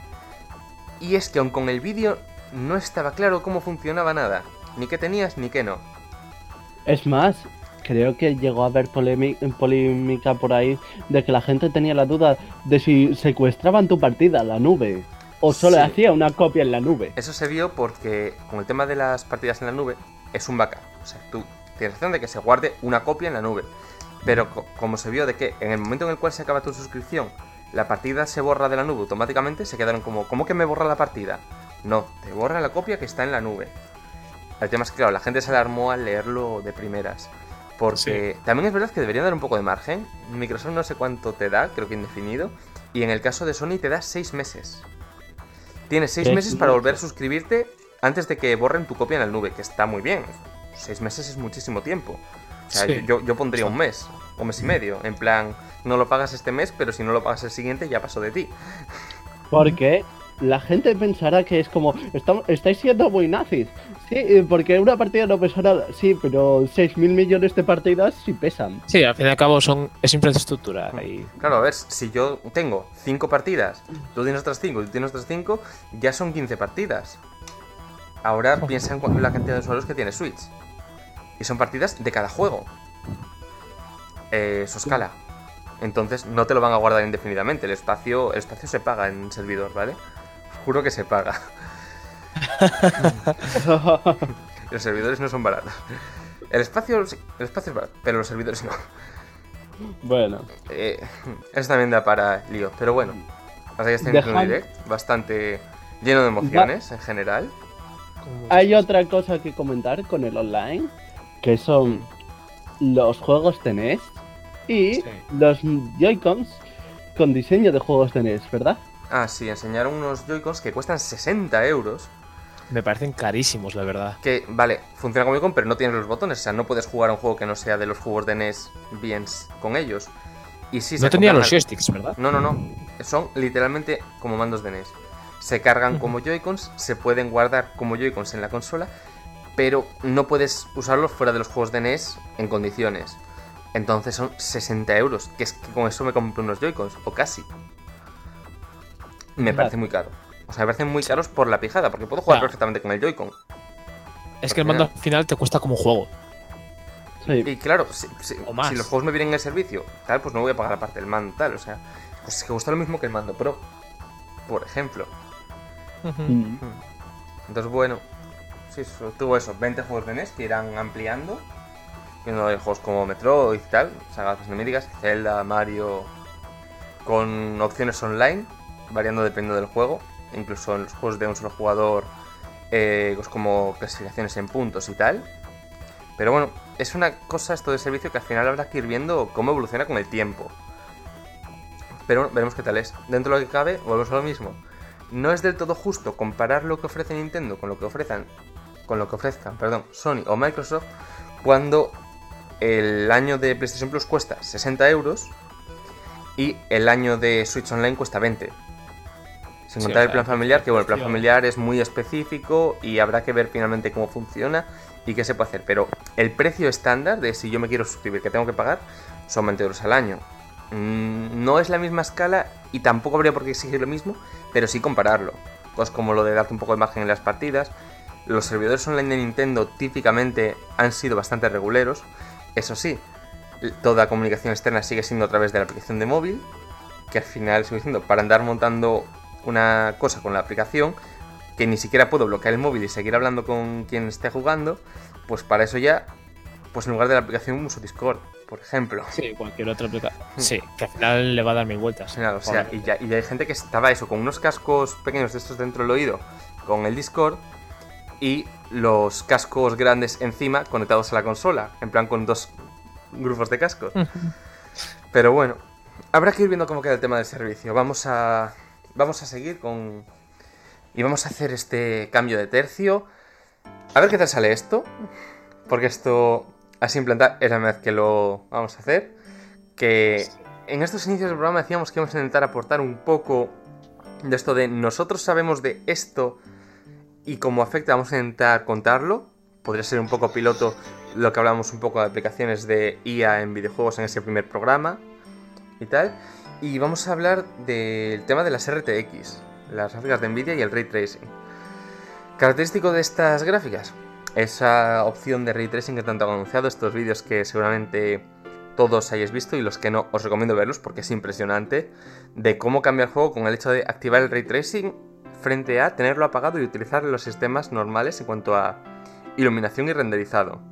y es que aun con el vídeo no estaba claro cómo funcionaba nada, ni qué tenías ni qué no. Es más, creo que llegó a haber polémica por ahí de que la gente tenía la duda de si secuestraban tu partida a la nube o solo hacía una copia en la nube. Eso se vio porque con el tema de las partidas en la nube es un backup, o sea, tú tienes la opción de que se guarde una copia en la nube. Pero como se vio de que en el momento en el cual se acaba tu suscripción, la partida se borra de la nube automáticamente, se quedaron como, ¿cómo que me borra la partida? No, te borra la copia que está en la nube. El tema es que, claro, la gente se alarmó al leerlo de primeras. Porque también es verdad que deberían dar un poco de margen. Microsoft no sé cuánto te da, creo que indefinido. Y en el caso de Sony te da 6 meses. Tienes 6 meses para volver a suscribirte antes de que borren tu copia en la nube, que está muy bien. 6 meses es muchísimo tiempo. O sea, yo pondría un mes o mes y medio. En plan, no lo pagas este mes, pero si no lo pagas el siguiente ya pasó de ti. Porque la gente pensará que es como, estáis siendo muy nazis. Sí, porque una partida no pesa nada. Sí, pero 6.000 millones de partidas sí pesan. Sí, al fin y al cabo es infraestructura. Y... Claro, a ver, si yo tengo 5 partidas, tú tienes otras 5 y tú tienes otras 5, ya son 15 partidas. Ahora piensa en la cantidad de usuarios que tiene Switch. Y son partidas de cada juego. Eso escala. Entonces no te lo van a guardar indefinidamente. El espacio se paga en servidor, ¿vale? Os juro que se paga. Los servidores no son baratos. El espacio es barato, pero los servidores no. Bueno. Eso también da para lío. Pero bueno, hasta que está en un direct bastante lleno de emociones en general. Hay otra cosa que comentar con el online, que son los juegos de NES y los Joy-Cons con diseño de juegos de NES, ¿verdad? Ah, sí, enseñaron unos Joy-Cons que cuestan 60 euros. Me parecen carísimos, la verdad. Que, vale, funciona como Joy-Con, pero no tienes los botones. O sea, no puedes jugar a un juego que no sea de los juegos de NES bien con ellos. Y sí, no tenían los joysticks, ¿verdad? No. Son literalmente como mandos de NES. Se cargan como Joy-Cons, se pueden guardar como Joy-Cons en la consola, pero no puedes usarlos fuera de los juegos de NES en condiciones. Entonces son 60 euros, que es que con eso me compro unos Joy-Cons, o casi. Me parece muy caro. O sea, me parecen muy caros por la pijada, porque puedo jugar perfectamente con el Joy-Con. Es que el mando al final te cuesta como un juego. Sí. Y claro, si los juegos me vienen en el servicio, tal, pues no voy a pagar aparte el mando, tal. O sea, pues es que cuesta lo mismo que el mando Pro, por ejemplo. Entonces, bueno, Sí, tuvo eso, 20 juegos de NES que irán ampliando. Viendo juegos como Metroid y tal, sagas cinemáticas, Zelda, Mario, con opciones online, variando dependiendo del juego. Incluso en los juegos de un solo jugador, pues como clasificaciones en puntos y tal. Pero bueno, es una cosa esto de servicio que al final habrá que ir viendo cómo evoluciona con el tiempo. Pero bueno, veremos qué tal es. Dentro de lo que cabe, volvemos a lo mismo. No es del todo justo comparar lo que ofrece Nintendo con lo que ofrezcan Sony o Microsoft, cuando el año de PlayStation Plus cuesta 60 euros y el año de Switch Online cuesta 20. Sin contar el plan familiar, que bueno, el plan familiar es muy específico y habrá que ver finalmente cómo funciona y qué se puede hacer. Pero el precio estándar de si yo me quiero suscribir, que tengo que pagar, son 20 euros al año. No es la misma escala y tampoco habría por qué exigir lo mismo, pero sí compararlo. Cosas como lo de darte un poco de margen en las partidas. Los servidores online de Nintendo típicamente han sido bastante reguleros. Eso sí, toda comunicación externa sigue siendo a través de la aplicación de móvil, que al final, sigo diciendo, para andar montando una cosa con la aplicación, que ni siquiera puedo bloquear el móvil y seguir hablando con quien esté jugando, pues para eso ya, pues en lugar de la aplicación uso Discord, por ejemplo. Sí, cualquier otra aplicación. Sí, que al final le va a dar mil vueltas. Claro, o sea, y ya hay gente que estaba eso, con unos cascos pequeños de estos dentro del oído, con el Discord, y los cascos grandes encima conectados a la consola, en plan con dos grupos de cascos. Pero bueno, habrá que ir viendo cómo queda el tema del servicio. Vamos a seguir con... Y vamos a hacer este cambio de tercio. A ver qué tal sale esto. Porque esto, así en planta, es la primera vez que lo vamos a hacer. Que en estos inicios del programa decíamos que íbamos a intentar aportar un poco de esto de nosotros sabemos de esto y cómo afecta, vamos a intentar contarlo. Podría ser un poco piloto lo que hablábamos un poco de aplicaciones de IA en videojuegos en ese primer programa y tal. Y vamos a hablar del tema de las RTX, las gráficas de Nvidia y el Ray Tracing. Característico de estas gráficas, esa opción de Ray Tracing que tanto han anunciado, estos vídeos que seguramente todos hayáis visto y los que no os recomiendo verlos porque es impresionante, de cómo cambia el juego con el hecho de activar el Ray Tracing frente a tenerlo apagado y utilizar los sistemas normales en cuanto a iluminación y renderizado.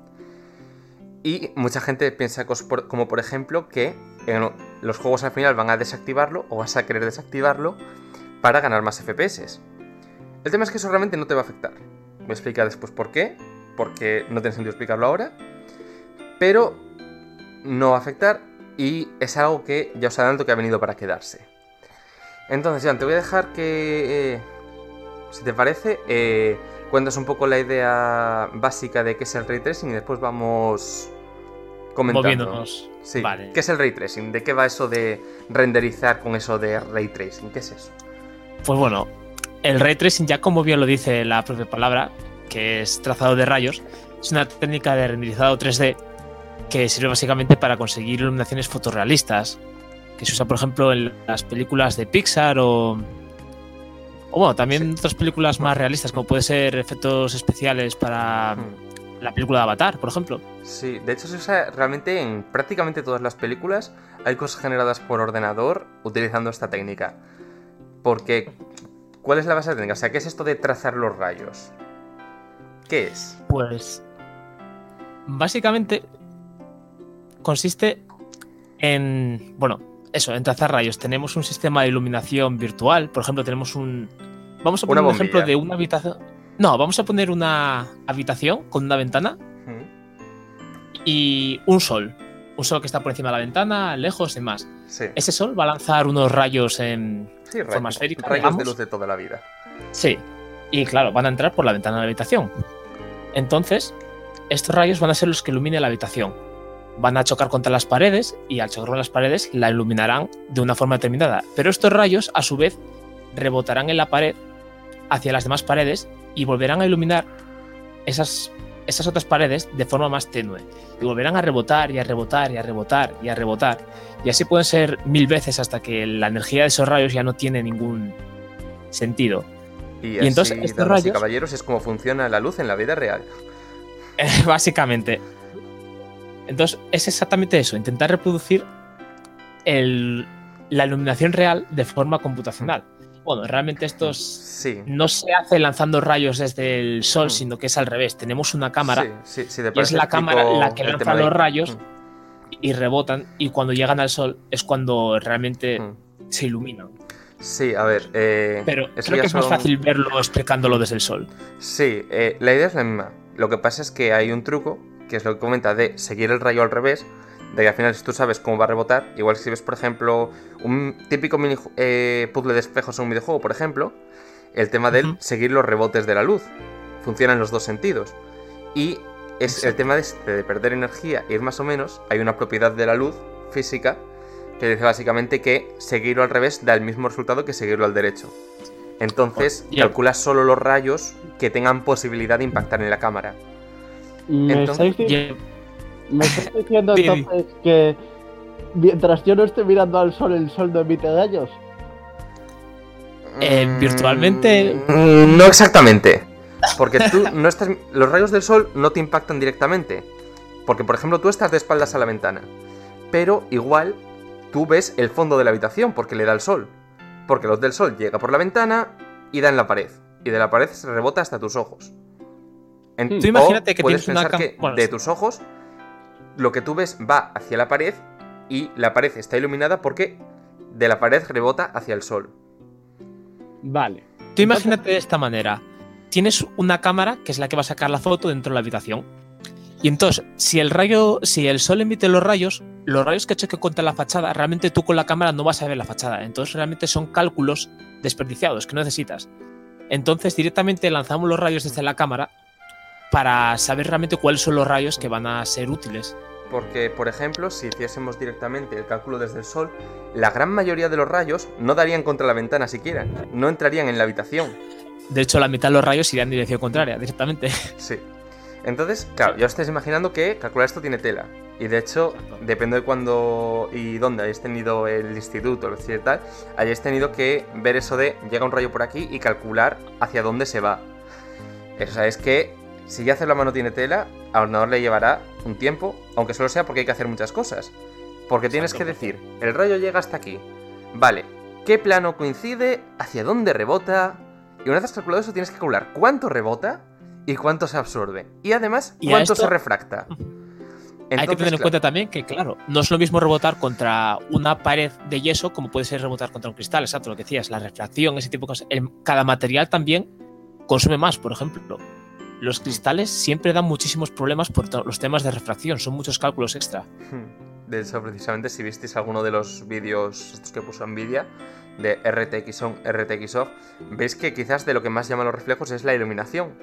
Y mucha gente piensa como por ejemplo que en los juegos al final van a desactivarlo o vas a querer desactivarlo para ganar más FPS. El tema es que eso realmente no te va a afectar. Voy a explicar después por qué, porque no tiene sentido explicarlo ahora, pero no va a afectar y es algo que ya os adelanto que ha venido para quedarse. Entonces, Jan, te voy a dejar que, si te parece, cuentas un poco la idea básica de qué es el Ray Tracing y después vamos comentando. Moviéndonos. Sí. Vale. ¿Qué es el Ray Tracing? ¿De qué va eso de renderizar con eso de Ray Tracing? ¿Qué es eso? Pues bueno, el Ray Tracing, ya como bien lo dice la propia palabra, que es trazado de rayos, es una técnica de renderizado 3D que sirve básicamente para conseguir iluminaciones fotorrealistas, que se usa, por ejemplo, en las películas de Pixar o bueno, también otras películas más realistas, como puede ser efectos especiales para la película de Avatar, por ejemplo. Sí, de hecho se usa realmente en prácticamente todas las películas. Hay cosas generadas por ordenador utilizando esta técnica. Porque, ¿cuál es la base de la técnica? O sea, ¿qué es esto de trazar los rayos? ¿Qué es? Pues, básicamente, consiste en, bueno, eso, en trazar rayos. Tenemos un sistema de iluminación virtual. Por ejemplo, tenemos vamos a poner un ejemplo de una habitación. No, vamos a poner una habitación con una ventana y un sol. Un sol que está por encima de la ventana, lejos y más. Sí. Ese sol va a lanzar unos rayos en forma esférica. Rayos digamos. de luz de toda la vida. Sí. Y claro, van a entrar por la ventana de la habitación. Entonces, estos rayos van a ser los que iluminen la habitación. Van a chocar contra las paredes y al chocar con las paredes la iluminarán de una forma determinada. Pero estos rayos, a su vez, rebotarán en la pared hacia las demás paredes y volverán a iluminar esas otras paredes de forma más tenue. Y volverán a rebotar y a rebotar y a rebotar y a rebotar. Y así pueden ser 1000 veces hasta que la energía de esos rayos ya no tiene ningún sentido. Y así, entonces, estos rayos, caballeros, es como funciona la luz en la vida real. Básicamente. Entonces, es exactamente eso, intentar reproducir la iluminación real de forma computacional. Bueno, realmente estos no se hace lanzando rayos desde el sol, sino que es al revés. Tenemos una cámara y es la cámara la que lanza los rayos y rebotan, y cuando llegan al sol es cuando realmente se iluminan. Sí, a ver... pero creo que es más fácil verlo explicándolo desde el sol. Sí, la idea es la misma. Lo que pasa es que hay un truco, que es lo que comenta, de seguir el rayo al revés, de que al final si tú sabes cómo va a rebotar, igual si ves, por ejemplo, un típico puzzle de espejos en un videojuego, por ejemplo, el tema de seguir los rebotes de la luz. Funciona en los dos sentidos. Y es el tema de perder energía, ir más o menos, hay una propiedad de la luz física que dice básicamente que seguirlo al revés da el mismo resultado que seguirlo al derecho. Entonces, calculas solo los rayos que tengan posibilidad de impactar en la cámara. ¿Me estáis diciendo entonces que mientras yo no esté mirando al sol, el sol no emite rayos? Virtualmente... No exactamente. Porque tú no estás... Los rayos del sol no te impactan directamente. Porque, por ejemplo, tú estás de espaldas a la ventana. Pero igual tú ves el fondo de la habitación porque le da el sol. Porque la luz del sol llega por la ventana y da en la pared. Y de la pared se rebota hasta tus ojos. Tú imagínate que puedes tienes pensar que de tus ojos lo que tú ves va hacia la pared y la pared está iluminada porque de la pared rebota hacia el sol. Vale. Tú imagínate de esta manera. Tienes una cámara que es la que va a sacar la foto dentro de la habitación. Y entonces, si el sol emite los rayos que choque contra la fachada, realmente tú con la cámara no vas a ver la fachada. Entonces realmente son cálculos desperdiciados que no necesitas. Entonces directamente lanzamos los rayos desde la cámara para saber realmente cuáles son los rayos que van a ser útiles. Porque, por ejemplo, si hiciésemos directamente el cálculo desde el sol, la gran mayoría de los rayos no darían contra la ventana siquiera, no entrarían en la habitación. De hecho, la mitad de los rayos irían en dirección contraria, directamente. Sí. Entonces, claro, ya os estáis imaginando que calcular esto tiene tela. Y de hecho, depende de cuándo y dónde hayáis tenido el instituto, lo y tal, hayáis tenido que ver eso de llega un rayo por aquí y calcular hacia dónde se va. O sea, es que si ya hacerlo a mano tiene tela, al ordenador le llevará un tiempo, aunque solo sea porque hay que hacer muchas cosas. Porque tienes que decir, el rayo llega hasta aquí. Vale, ¿qué plano coincide? ¿Hacia dónde rebota? Y una vez has calculado eso, tienes que calcular cuánto rebota y cuánto se absorbe. Y además, cuánto se refracta. Entonces, hay que tener en cuenta también que, claro, no es lo mismo rebotar contra una pared de yeso como puede ser rebotar contra un cristal. Exacto, lo que decías, la refracción, ese tipo de cosas. Cada material también consume más, por ejemplo. Los cristales siempre dan muchísimos problemas por los temas de refracción, son muchos cálculos extra. De hecho, precisamente, si visteis alguno de los vídeos estos que puso Nvidia, de RTX On, RTX Off, veis que quizás de lo que más llama los reflejos es la iluminación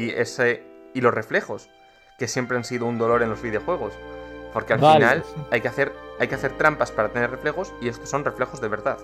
y los reflejos, que siempre han sido un dolor en los videojuegos. Porque al final hay que hacer trampas para tener reflejos y estos son reflejos de verdad.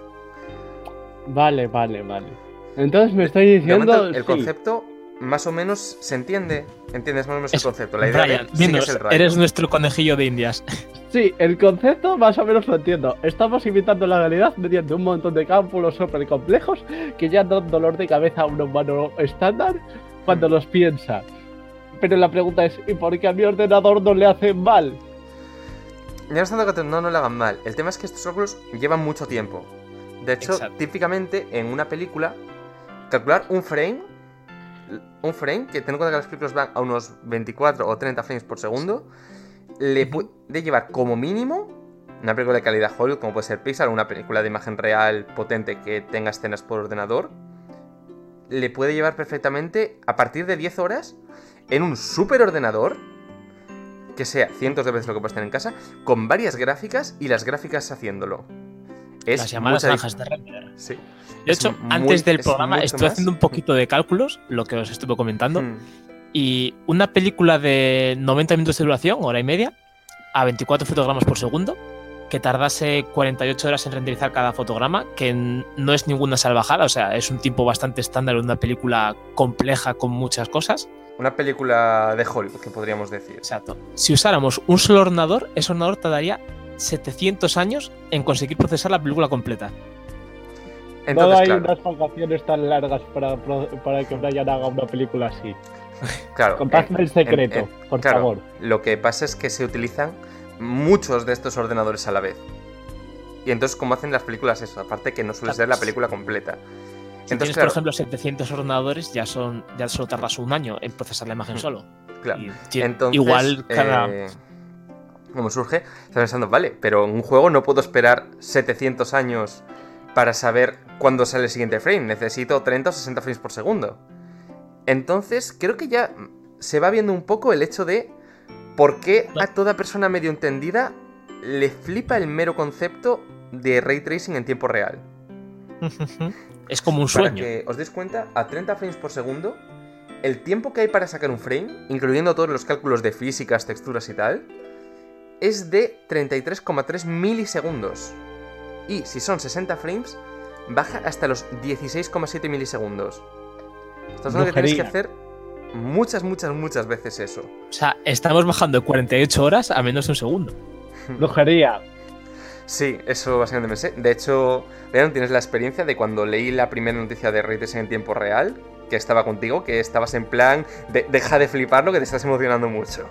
Vale. Entonces me estoy diciendo... El concepto más o menos se entiende. ¿Entiendes más o menos el concepto? La idea Brian, dinos, el rayo. Eres nuestro conejillo de indias. Sí, el concepto más o menos lo entiendo. Estamos imitando la realidad mediante un montón de cálculos súper complejos que ya dan dolor de cabeza a un humano estándar cuando los piensa. Pero la pregunta es, ¿y por qué a mi ordenador no le hacen mal? Ya no es tanto que no le hagan mal. El tema es que estos cálculos llevan mucho tiempo. De hecho, típicamente en una película, calcular un frame, que ten en cuenta que las películas van a unos 24 o 30 frames por segundo, le puede llevar como mínimo, una película de calidad Hollywood, como puede ser Pixar, una película de imagen real potente que tenga escenas por ordenador, le puede llevar perfectamente a partir de 10 horas en un superordenador, que sea cientos de veces lo que puedes tener en casa, con varias gráficas y las gráficas haciéndolo. Las llamadas franjas de render. Sí. De hecho, antes del programa estuve haciendo un poquito de cálculos, lo que os estuve comentando, y una película de 90 minutos de duración, hora y media, a 24 fotogramas por segundo, que tardase 48 horas en renderizar cada fotograma, que no es ninguna salvajada, o sea, es un tiempo bastante estándar en una película compleja con muchas cosas. Una película de Hollywood, que podríamos decir. Exacto. Si usáramos un solo ordenador, ese ordenador tardaría 700 años en conseguir procesar la película completa. Entonces, no hay unas vacaciones tan largas para que Brian haga una película así. Claro. Contadme el secreto, por favor. Lo que pasa es que se utilizan muchos de estos ordenadores a la vez. Y entonces, ¿cómo hacen las películas eso? Aparte que no suele ser la película completa. Si tienes, por ejemplo, 700 ordenadores, ya solo tardas un año en procesar la imagen solo. Claro. Entonces, igual cada... como surge, estás pensando, vale, pero en un juego no puedo esperar 700 años para saber cuándo sale el siguiente frame. Necesito 30 o 60 frames por segundo. Entonces, creo que ya se va viendo un poco el hecho de por qué a toda persona medio entendida le flipa el mero concepto de Ray Tracing en tiempo real. Es como un sueño. Para que os deis cuenta, a 30 frames por segundo, el tiempo que hay para sacar un frame, incluyendo todos los cálculos de físicas, texturas y tal, es de 33,3 milisegundos. Y si son 60 frames, baja hasta los 16,7 milisegundos. Esto es lo que tenéis que hacer muchas veces eso. O sea, estamos bajando de 48 horas a menos de un segundo. Brujería. Sí, eso básicamente me sé. De hecho, Leon, tienes la experiencia de cuando leí la primera noticia de Ray Tracing en tiempo real, que estaba contigo, que estabas en plan, deja de fliparlo, que te estás emocionando mucho.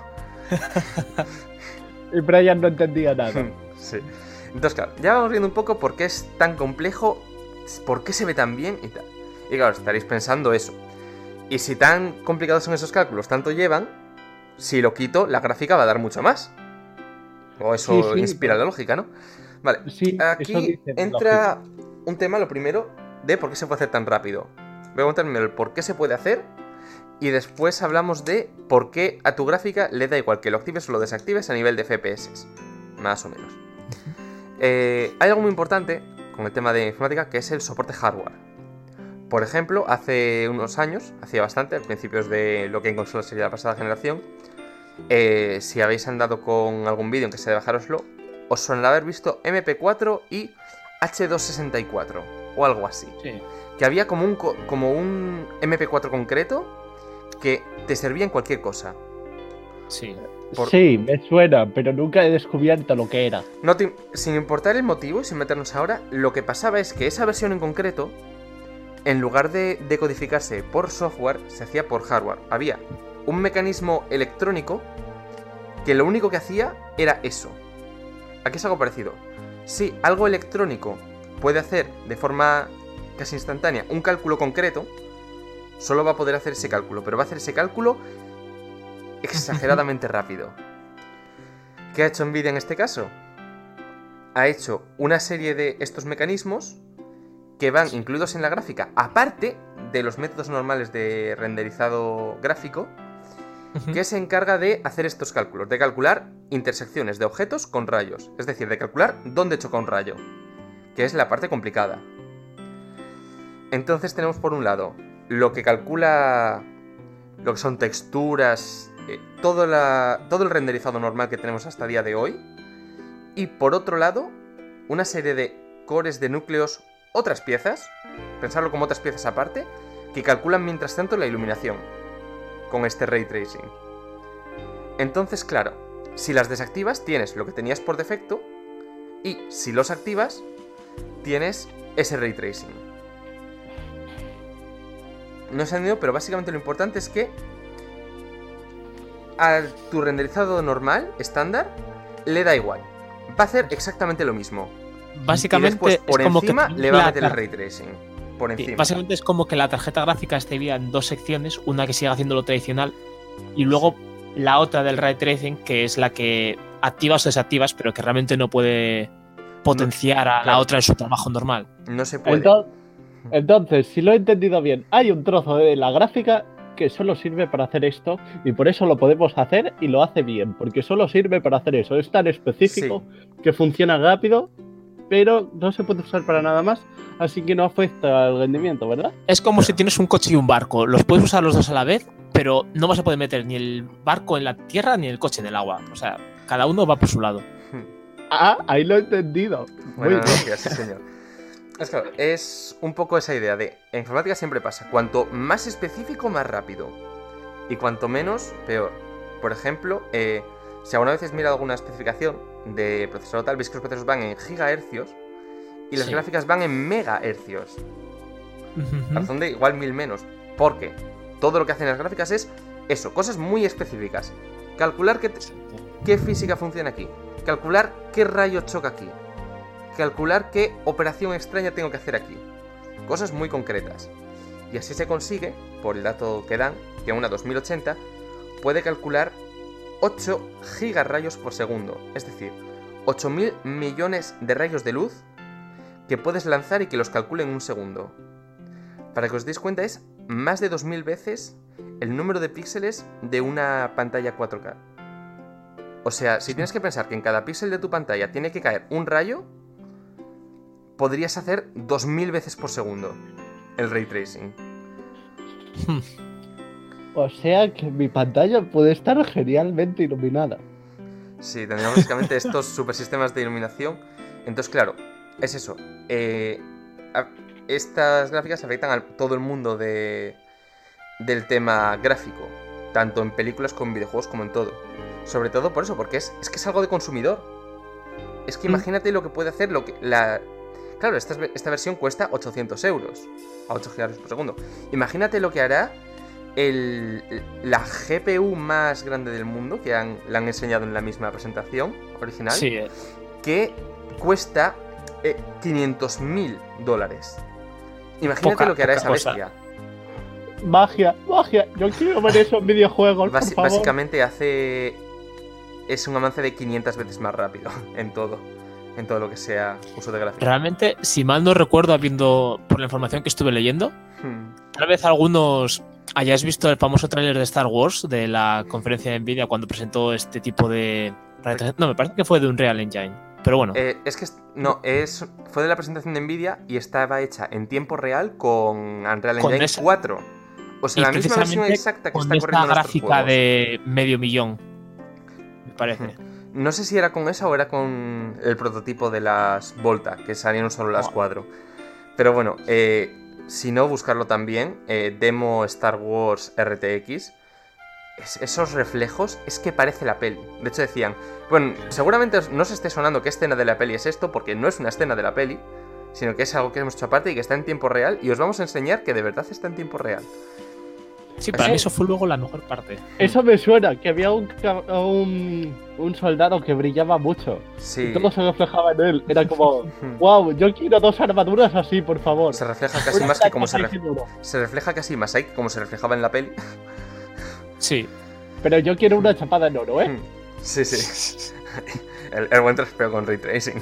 Y Brian no entendía nada. Sí. Entonces, claro, ya vamos viendo un poco por qué es tan complejo, por qué se ve tan bien y tal. Y claro, estaréis pensando eso. Y si tan complicados son esos cálculos, tanto llevan, si lo quito, la gráfica va a dar mucho más. O eso inspira la lógica, ¿no? Vale, sí, aquí entra un tema, lo primero, de por qué se puede hacer tan rápido. Voy a contarme el por qué se puede hacer y después hablamos de por qué a tu gráfica le da igual que lo actives o lo desactives a nivel de FPS, más o menos. Hay algo muy importante con el tema de informática que es el soporte hardware. Por ejemplo, hace unos años, hacía bastante, a principios de lo que en consolas sería la pasada generación, si habéis andado con algún vídeo en que se de bajároslo, os suelen haber visto MP4 y H264 o algo así. Sí. Que había como un MP4 concreto que te servía en cualquier cosa. Sí. Sí, me suena, pero nunca he descubierto lo que era. Sin importar el motivo y sin meternos ahora, lo que pasaba es que esa versión en concreto, en lugar de decodificarse por software, se hacía por hardware. Había un mecanismo electrónico que lo único que hacía era eso. Aquí es algo parecido. Si algo electrónico puede hacer de forma casi instantánea un cálculo concreto, solo va a poder hacer ese cálculo, pero va a hacer ese cálculo exageradamente rápido. ¿Qué ha hecho Nvidia en este caso? Ha hecho una serie de estos mecanismos que van incluidos en la gráfica, aparte de los métodos normales de renderizado gráfico, que se encarga de hacer estos cálculos, de calcular intersecciones de objetos con rayos, es decir, de calcular dónde choca un rayo, que es la parte complicada. Entonces tenemos por un lado lo que calcula lo que son texturas, todo el renderizado normal que tenemos hasta el día de hoy, y por otro lado una serie de cores de núcleos, otras piezas, pensarlo como otras piezas aparte, que calculan mientras tanto la iluminación con este Ray Tracing. Entonces, claro, si las desactivas tienes lo que tenías por defecto, y si los activas tienes ese Ray Tracing. No se ha entendido, pero básicamente lo importante es que a tu renderizado normal, estándar, le da igual. Va a hacer exactamente lo mismo. Básicamente, y después, por es como encima, que le va a meter el Ray Tracing. Por encima. Sí, básicamente es como que la tarjeta gráfica esté dividida en dos secciones, una que sigue haciendo lo tradicional y luego la otra del Ray Tracing, que es la que activas o desactivas, pero que realmente no puede potenciar a la otra en su trabajo normal. No se puede. Entonces, si lo he entendido bien, hay un trozo de la gráfica que solo sirve para hacer esto y por eso lo podemos hacer y lo hace bien, porque solo sirve para hacer eso. Es tan específico que funciona rápido, pero no se puede usar para nada más, así que no afecta al rendimiento, ¿verdad? Es como si tienes un coche y un barco. Los puedes usar los dos a la vez, pero no vas a poder meter ni el barco en la tierra ni el coche en el agua. O sea, cada uno va por su lado. Ah, ahí lo he entendido. Bueno, gracias, sí, señor. Es claro, es un poco esa idea de, en informática siempre pasa, cuanto más específico, más rápido. Y cuanto menos, peor. Por ejemplo, si alguna vez has mirado alguna especificación de procesador tal, veis que los procesadores van en gigahercios y las gráficas van en megahercios. Razón de igual 1000 menos. Porque todo lo que hacen las gráficas es eso, cosas muy específicas. Calcular qué física funciona aquí. Calcular qué rayo choca aquí. Calcular qué operación extraña tengo que hacer aquí. cosas muy concretas. Y así se consigue, por el dato que dan, que una 2080 puede calcular 8 gigarrayos por segundo, es decir, 8.000 millones de rayos de luz que puedes lanzar y que los calcule en un segundo. Para que os deis cuenta, es más de 2000 veces el número de píxeles de una pantalla 4K. O sea, si tienes que pensar que en cada píxel de tu pantalla tiene que caer un rayo, podrías hacer 2000 veces por segundo el ray tracing. O sea que mi pantalla puede estar genialmente iluminada. Sí, tendríamos básicamente estos supersistemas de iluminación. Entonces, claro, es eso. Estas gráficas afectan a todo el mundo del tema gráfico, tanto en películas como en videojuegos como en todo. Sobre todo por eso, porque es que es algo de consumidor. Es que imagínate lo que puede hacer Claro, esta versión cuesta 800 euros a 8 GB por segundo. Imagínate lo que hará la GPU más grande del mundo, que la han enseñado en la misma presentación original, sí, que cuesta $500.000. Imagínate lo que hará esa bestia. Magia, yo quiero ver eso en videojuegos, por favor. Básicamente es un avance de 500 veces más rápido en todo lo que sea uso de gráficos. Realmente, si mal no recuerdo, por la información que estuve leyendo, tal vez algunos hayáis visto el famoso tráiler de Star Wars de la conferencia de Nvidia cuando presentó este tipo de... No, me parece que fue de Unreal Engine, pero bueno. Fue de la presentación de Nvidia y estaba hecha en tiempo real con Unreal Engine 4. O sea, la misma versión exacta que está corriendo en nuestros gráfica juegos. De $500,000, me parece. No sé si era con esa o era con el prototipo de las Volta, que salieron solo las 4. Pero bueno, si no, buscarlo también. Demo Star Wars RTX. Esos reflejos es que parece la peli. De hecho decían, bueno, seguramente no se esté sonando qué escena de la peli es esto, porque no es una escena de la peli, sino que es algo que hemos hecho aparte y que está en tiempo real, y os vamos a enseñar que de verdad está en tiempo real. Sí, para mí eso fue luego la mejor parte. Eso me suena, que había un soldado que brillaba mucho. Sí. Y todo se reflejaba en él. Era como, wow, yo quiero 2 armaduras así, por favor. Se refleja casi más que como se refleja casi más ahí que como se reflejaba en la peli. Sí. Pero yo quiero una chapada en oro, ¿eh? Sí. el buen traspeo con ray tracing.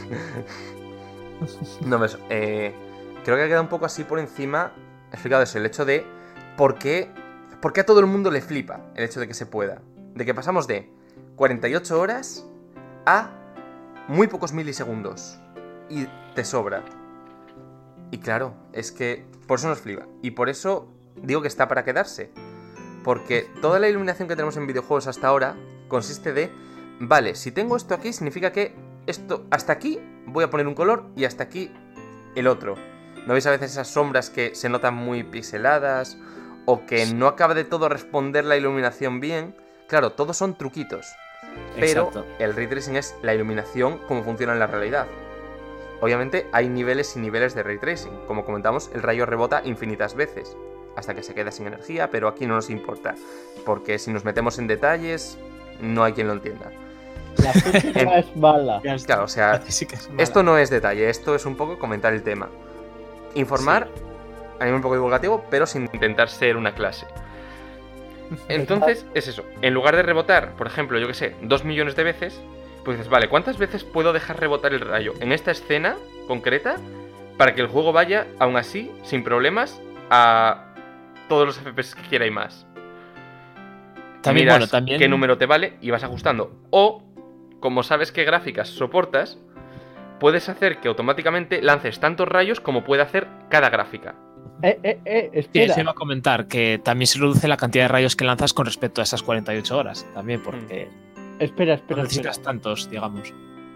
No, creo que ha quedado un poco así por encima explicado eso, el hecho de por qué a todo el mundo le flipa el hecho de que se pueda. De que pasamos de 48 horas a muy pocos milisegundos. Y te sobra. Y claro, es que por eso nos flipa. Y por eso digo que está para quedarse. Porque toda la iluminación que tenemos en videojuegos hasta ahora consiste de... Vale, si tengo esto aquí, significa que esto hasta aquí voy a poner un color y hasta aquí el otro. ¿No veis a veces esas sombras que se notan muy pixeladas? O que no acaba de todo responder la iluminación bien. Claro, todos son truquitos. Pero exacto, el ray tracing es la iluminación como funciona en la realidad. Obviamente hay niveles y niveles de ray tracing. Como comentamos, el rayo rebota infinitas veces hasta que se queda sin energía, pero aquí no nos importa, porque si nos metemos en detalles, no hay quien lo entienda. La física es mala. Claro, o sea, esto no es detalle, esto es un poco comentar el tema. Informar, sí, a nivel un poco divulgativo, pero sin intentar ser una clase. Entonces, es eso. En lugar de rebotar, por ejemplo, yo que sé, 2 millones de veces, pues dices, vale, ¿cuántas veces puedo dejar rebotar el rayo en esta escena concreta para que el juego vaya, aún así, sin problemas, a todos los FPS que quiera y más? También, miras bueno, también... qué número te vale y vas ajustando. O, como sabes qué gráficas soportas, puedes hacer que automáticamente lances tantos rayos como puede hacer cada gráfica. Espera. Sí, se iba a comentar que también se reduce la cantidad de rayos que lanzas con respecto a esas 48 horas. También porque... Espera. No necesitas tantos, digamos.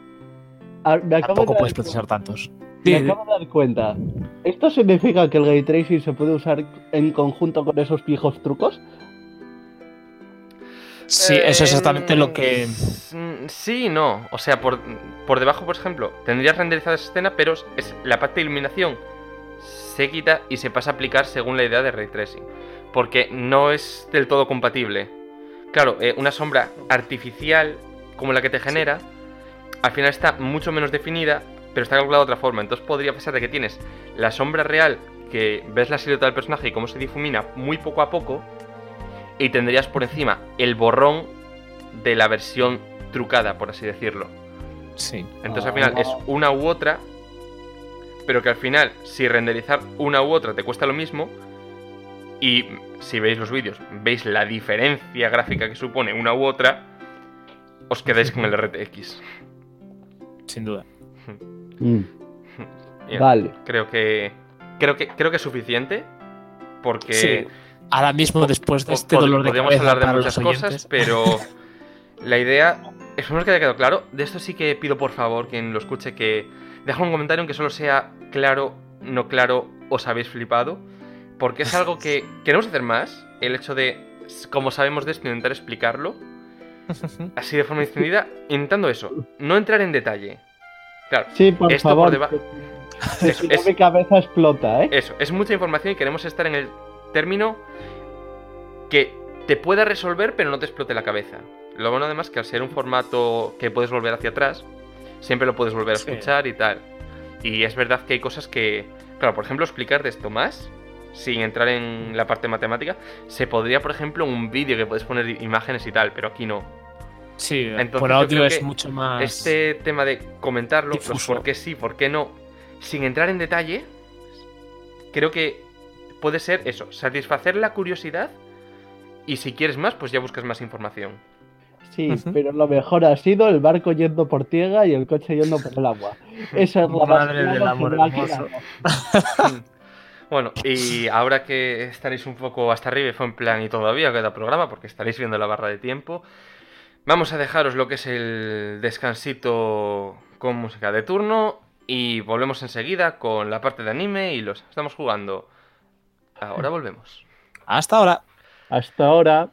Tampoco puedes procesar tantos. Me acabo de dar cuenta. ¿Esto significa que el ray tracing se puede usar en conjunto con esos viejos trucos? Sí, eso es exactamente lo que... Sí y no. O sea, por debajo, por ejemplo, tendrías renderizada esa escena, pero la parte de iluminación se quita y se pasa a aplicar según la idea de ray tracing. Porque no es del todo compatible. Claro, una sombra artificial como la que te genera, al final está mucho menos definida, pero está calculada de otra forma. Entonces podría pasar de que tienes la sombra real que ves la silueta del personaje y cómo se difumina muy poco a poco, y tendrías por encima el borrón de la versión trucada, por así decirlo. Sí. Entonces al final es una u otra, pero que al final, si renderizar una u otra te cuesta lo mismo, y si veis los vídeos, veis la diferencia gráfica que supone una u otra, os quedáis con el RTX. Sin duda. Vale. Creo que es suficiente, porque sí. Ahora mismo, después de este dolor de cabeza, podríamos hablar de para muchas los cosas, pero la idea, esperemos que haya quedado claro. De esto sí que pido por favor quien lo escuche que deje un comentario aunque solo sea claro, no claro, os habéis flipado, porque es algo que queremos hacer más, el hecho de, como sabemos de esto, intentar explicarlo así de forma extendida, intentando eso, no entrar en detalle. Claro, sí, por esto favor, por debajo. Mi cabeza explota, ¿eh? Eso, es mucha información y queremos estar en el término que te pueda resolver pero no te explote la cabeza. Lo bueno además que al ser un formato que puedes volver hacia atrás, siempre lo puedes volver a escuchar y tal. Y es verdad que hay cosas que, claro, por ejemplo, explicar de esto más, sin entrar en la parte matemática, se podría, por ejemplo, un vídeo que puedes poner imágenes y tal, pero aquí no. Sí, entonces, por audio es mucho más... Este tema de comentarlo, pues por qué sí, por qué no, sin entrar en detalle, creo que puede ser eso, satisfacer la curiosidad, y si quieres más, pues ya buscas más información. Sí, pero lo mejor ha sido el barco yendo por tierra y el coche yendo por el agua. Esa es la madre del amor hermoso. Bueno, y ahora que estaréis un poco hasta arriba, fue en plan y todavía queda programa, porque estaréis viendo la barra de tiempo, vamos a dejaros lo que es el descansito con música de turno y volvemos enseguida con la parte de anime y los estamos jugando. Ahora volvemos. Hasta ahora. Hasta ahora.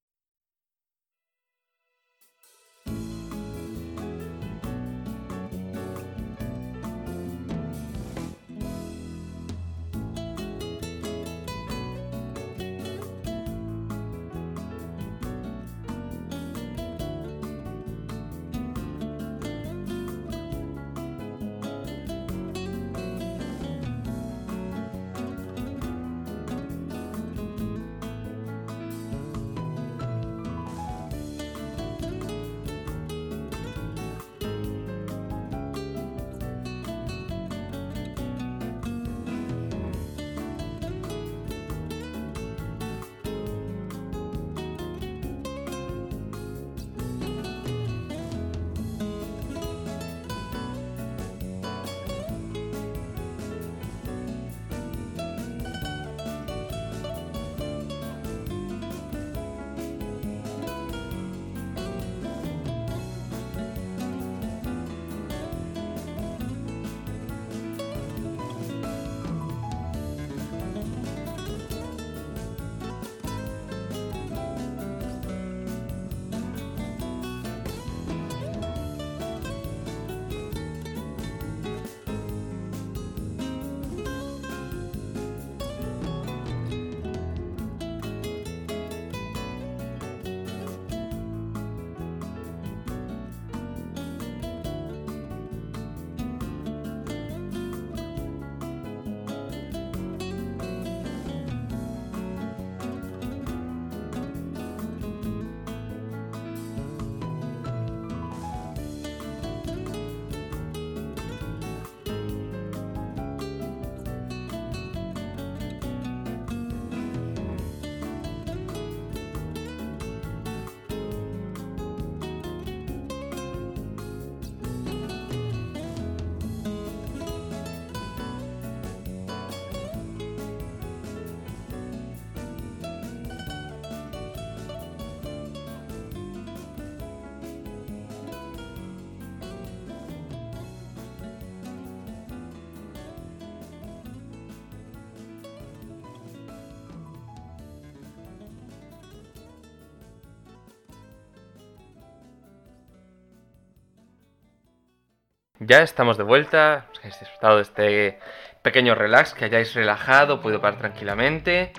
Ya estamos de vuelta, que hayáis disfrutado de este pequeño relax, que hayáis relajado, podido parar tranquilamente.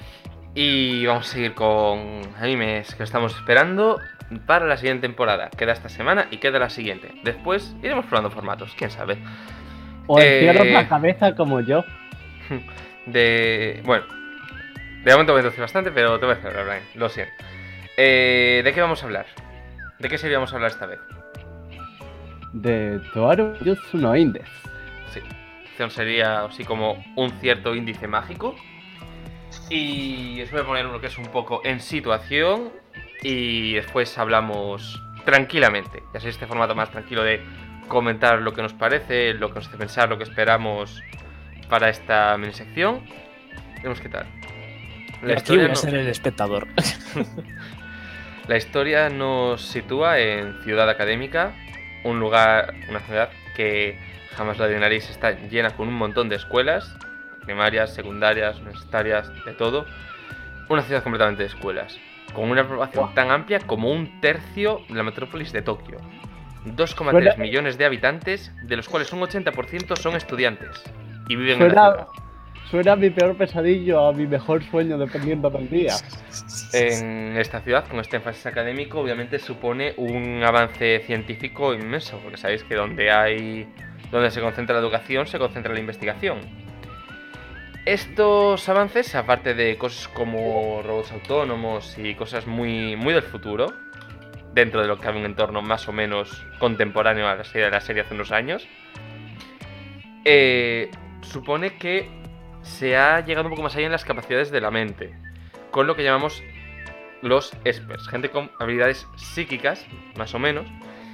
Y vamos a seguir con animes que estamos esperando para la siguiente temporada. Queda esta semana y queda la siguiente. Después iremos probando formatos, quién sabe. O encierros la cabeza como yo. Bueno, de momento me introducí bastante, pero te voy a hacer hablar, Brian, lo siento. ¿De qué vamos a hablar? ¿De qué serie vamos a hablar esta vez? De Toaru Jutsu no Index. Sí, sería así como un cierto índice mágico. Y os voy a poner uno que es un poco en situación. Y después hablamos tranquilamente. Ya sé, este formato más tranquilo de comentar lo que nos parece, lo que nos hace pensar, lo que esperamos para esta minisección. Veremos qué tal. Aquí voy a ser el espectador. La historia nos sitúa en Ciudad Académica, un lugar, una ciudad que jamás la adivinaréis, está llena con un montón de escuelas, primarias, secundarias, universitarias, de todo. Una ciudad completamente de escuelas, con una población tan amplia como un tercio de la metrópolis de Tokio. 2,3 millones de habitantes, de los cuales un 80% son estudiantes y viven en la ciudad. Suena a mi peor pesadillo, a mi mejor sueño, dependiendo del día. En esta ciudad, con este énfasis académico, obviamente supone un avance científico inmenso, porque sabéis que donde se concentra la educación, se concentra la investigación. Estos avances, aparte de cosas como robots autónomos y cosas muy, muy del futuro, dentro de lo que cabe un entorno más o menos contemporáneo a la serie hace unos años, supone que se ha llegado un poco más allá en las capacidades de la mente, con lo que llamamos los espers, gente con habilidades psíquicas, más o menos,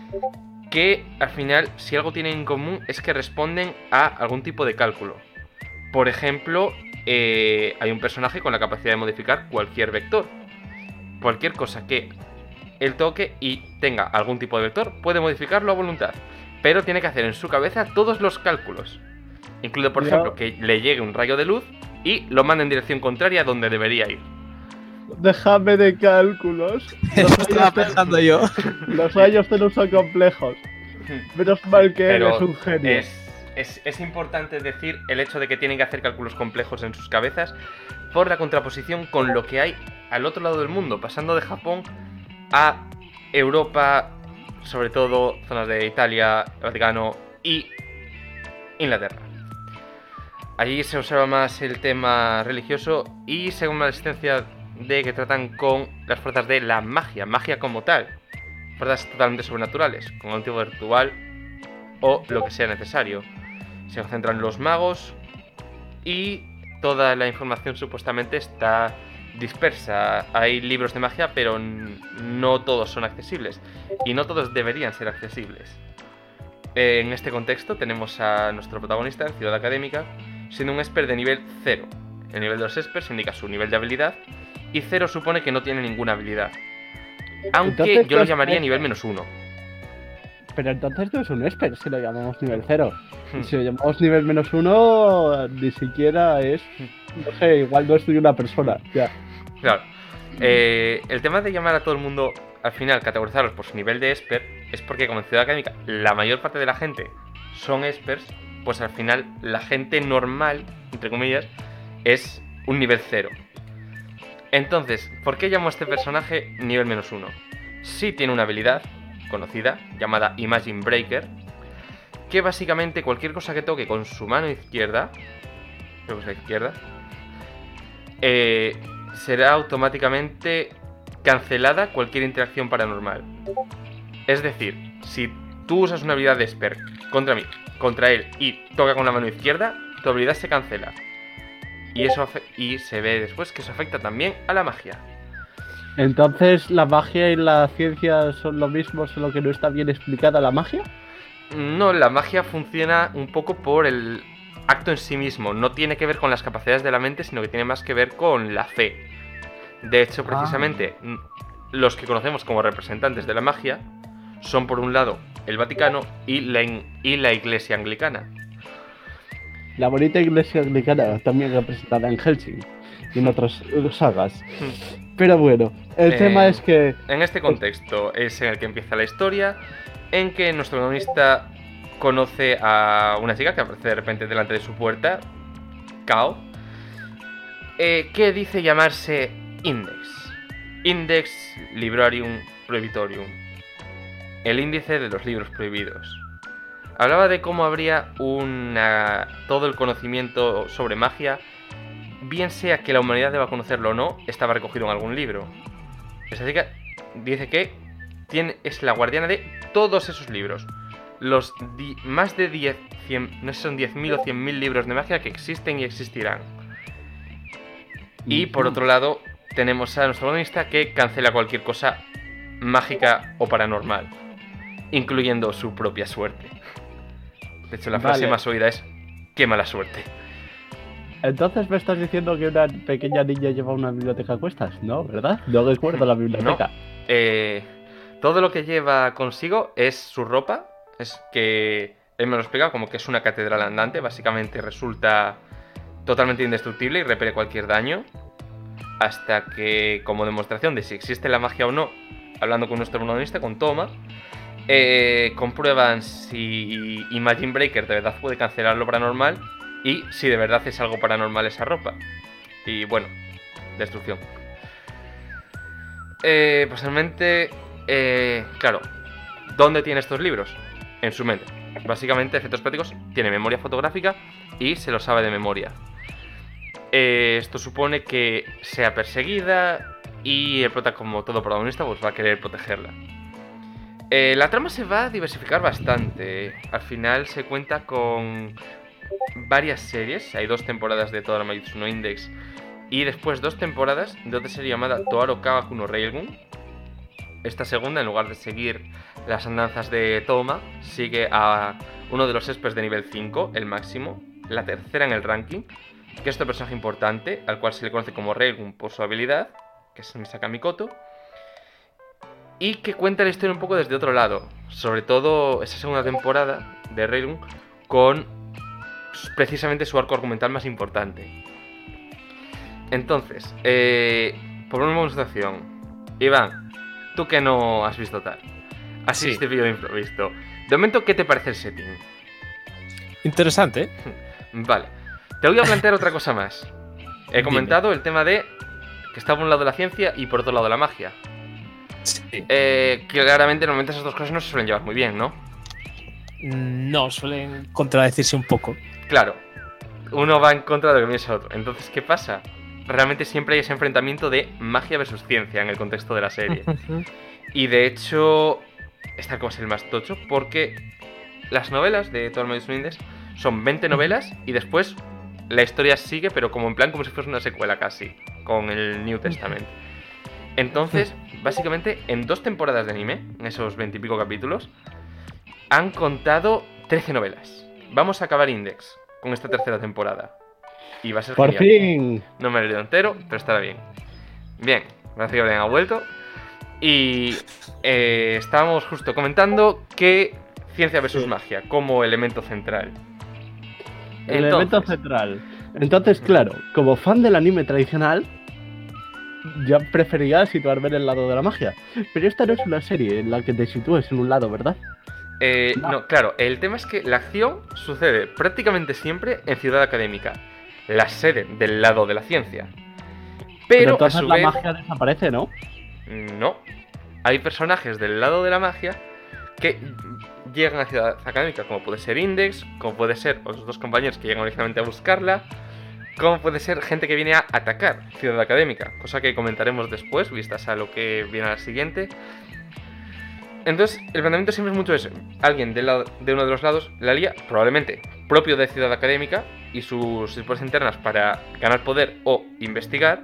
que al final, si algo tienen en común, es que responden a algún tipo de cálculo. Por ejemplo, hay un personaje con la capacidad de modificar cualquier vector. Cualquier cosa que él toque y tenga algún tipo de vector, puede modificarlo a voluntad, pero tiene que hacer en su cabeza todos los cálculos. Incluido, por ejemplo, que le llegue un rayo de luz y lo mande en dirección contraria a donde debería ir. Déjame de cálculos. Estaba pensando yo. Los rayos no son complejos. Menos mal que él es un genio. Es importante decir el hecho de que tienen que hacer cálculos complejos en sus cabezas por la contraposición con lo que hay al otro lado del mundo, pasando de Japón a Europa, sobre todo zonas de Italia, Vaticano y Inglaterra. Allí se observa más el tema religioso y según la existencia de que tratan con las fuerzas de la magia como tal, fuerzas totalmente sobrenaturales, con un tipo ritual o lo que sea necesario. Se concentran los magos y toda la información supuestamente está dispersa. Hay libros de magia, pero no todos son accesibles y no todos deberían ser accesibles. En este contexto tenemos a nuestro protagonista en Ciudad Académica siendo un esper de nivel 0. El nivel de los espers indica su nivel de habilidad y 0 supone que no tiene ninguna habilidad. Aunque entonces, yo lo llamaría nivel -1. Pero entonces no es un esper si lo llamamos nivel 0. Si lo llamamos nivel -1, ni siquiera es... No sé, igual no soy una persona. Ya. Claro. El tema de llamar a todo el mundo, al final, categorizarlos por su nivel de esper, es porque como en Ciudad Académica la mayor parte de la gente son espers, pues al final la gente normal, entre comillas, es un nivel 0. Entonces, ¿por qué llamo a este personaje nivel -1? Sí tiene una habilidad conocida, llamada Imagine Breaker, que básicamente cualquier cosa que toque con su mano izquierda, creo que es la izquierda, será automáticamente cancelada cualquier interacción paranormal. Es decir, si tú usas una habilidad de Esper contra él y toca con la mano izquierda, tu habilidad se cancela. Y se ve después que eso afecta también a la magia. Entonces, ¿la magia y la ciencia son lo mismo, solo que no está bien explicada la magia? No, la magia funciona un poco por el acto en sí mismo. No tiene que ver con las capacidades de la mente, sino que tiene más que ver con la fe. De hecho, precisamente, los que conocemos como representantes de la magia son, por un lado, el Vaticano y la Iglesia Anglicana. La bonita Iglesia Anglicana, también representada en Hellsing y en otras sagas. Pero bueno, el tema es que... En este contexto es en el que empieza la historia, en que nuestro protagonista conoce a una chica que aparece de repente delante de su puerta, Kao, que dice llamarse Index Librarium Prohibitorium, el índice de los libros prohibidos. Hablaba de cómo habría todo el conocimiento sobre magia bien sea que la humanidad deba conocerlo o no, estaba recogido en algún libro. Es decir, que dice que es la guardiana de todos esos libros. Los más de 10, 100, no sé si son 10.000 o 100.000 libros de magia que existen y existirán. Y por otro lado, tenemos a nuestro protagonista que cancela cualquier cosa mágica o paranormal, incluyendo su propia suerte. De hecho, la frase más oída es: ¡qué mala suerte! Entonces me estás diciendo que una pequeña niña lleva una biblioteca a cuestas, ¿no? ¿Verdad? No recuerdo la biblioteca. No. Todo lo que lleva consigo es su ropa. Es que él me lo explica como que es una catedral andante. Básicamente resulta totalmente indestructible y repele cualquier daño. Hasta que, como demostración de si existe la magia o no, hablando con nuestro protagonista, con Toma, comprueban si Imagine Breaker de verdad puede cancelar lo paranormal y si de verdad es algo paranormal esa ropa. Y bueno, destrucción. Personalmente, claro, ¿dónde tiene estos libros? En su mente. Básicamente, efectos prácticos, tiene memoria fotográfica y se lo sabe de memoria. Esto supone que sea perseguida y el prota, como todo protagonista, pues va a querer protegerla. La trama se va a diversificar bastante. Al final se cuenta con varias series. Hay 2 temporadas de Toda Maijutsu no Index y después 2 temporadas de otra serie llamada Toaro Kagaku no Railgun. Esta segunda, en lugar de seguir las andanzas de Toma, sigue a uno de los experts de nivel 5, el máximo, la tercera en el ranking, que es otro personaje importante, al cual se le conoce como Railgun por su habilidad, que es Misaka Mikoto, y que cuenta la historia un poco desde otro lado, sobre todo esa segunda temporada de Railgun, con precisamente su arco argumental más importante. Entonces, por una demostración, Iván, tú que no has visto tal, has visto vídeo de improviso. De momento, ¿qué te parece el setting? Interesante. Vale. Te voy a plantear otra cosa más. He comentado el tema de que está por un lado la ciencia y por otro lado la magia. Sí. Claramente, normalmente esas dos cosas no se suelen llevar muy bien, ¿no? No, suelen contradecirse un poco. Claro. Uno va en contra de lo que piensa el otro. Entonces, ¿qué pasa? Realmente siempre hay ese enfrentamiento de magia versus ciencia en el contexto de la serie. Y de hecho, esta cosa es el más tocho, porque las novelas de Toda Maijutsu no Index son 20 novelas y después la historia sigue, pero como en plan como si fuese una secuela casi, con el New Testament. Entonces, básicamente, en 2 temporadas de anime, en esos 20 y pico capítulos, han contado 13 novelas. Vamos a acabar Index con esta tercera temporada. Y va a ser ¡por genial. fin! No me lo he leído entero, pero estará bien. Bien, parece que Brian ha vuelto. Y estábamos justo comentando que ciencia versus magia como elemento central. Elemento central. Entonces, claro, como fan del anime tradicional, yo preferiría situarme en el lado de la magia. Pero esta no es una serie en la que te sitúes en un lado, ¿verdad? No, claro, el tema es que la acción sucede prácticamente siempre en Ciudad Académica, la sede del lado de la ciencia. Pero entonces a su la vez, magia desaparece, ¿no? No. Hay personajes del lado de la magia que llegan a Ciudad Académica, como puede ser Index, como puede ser otros 2 compañeros que llegan originalmente a buscarla, como puede ser gente que viene a atacar Ciudad Académica, cosa que comentaremos después, vistas a lo que viene al siguiente. Entonces, el planteamiento siempre es mucho eso. Alguien de uno de los lados la lía, probablemente propio de Ciudad Académica, y sus dispuestas internas para ganar poder o investigar.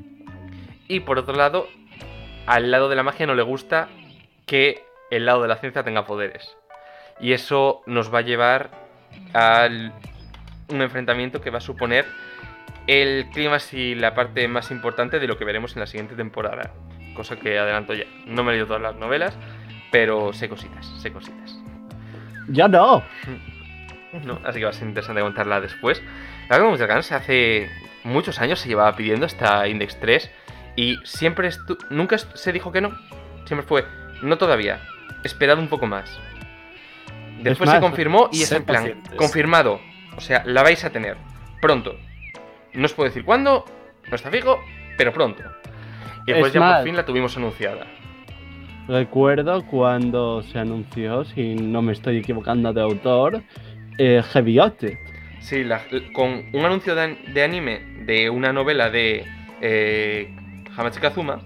Y por otro lado, al lado de la magia no le gusta que el lado de la ciencia tenga poderes. Y eso nos va a llevar a un enfrentamiento que va a suponer el clímax y la parte más importante de lo que veremos en la siguiente temporada. Cosa que adelanto ya. No me he leído todas las novelas, pero sé cositas. ¡Ya no! No, así que va a ser interesante contarla después. La verdad que Mucha Ganas hace muchos años se llevaba pidiendo esta Index 3 y siempre nunca se dijo que no. Siempre fue, no todavía, esperad un poco más. Después se confirmó y es en plan, confirmado. O sea, la vais a tener pronto. No os puedo decir cuándo, no está fijo, pero pronto. Y después ya por fin la tuvimos anunciada. Recuerdo cuando se anunció, si no me estoy equivocando de autor, Heavy Object. Sí, con un anuncio de anime de una novela de Hamachi Kazuma,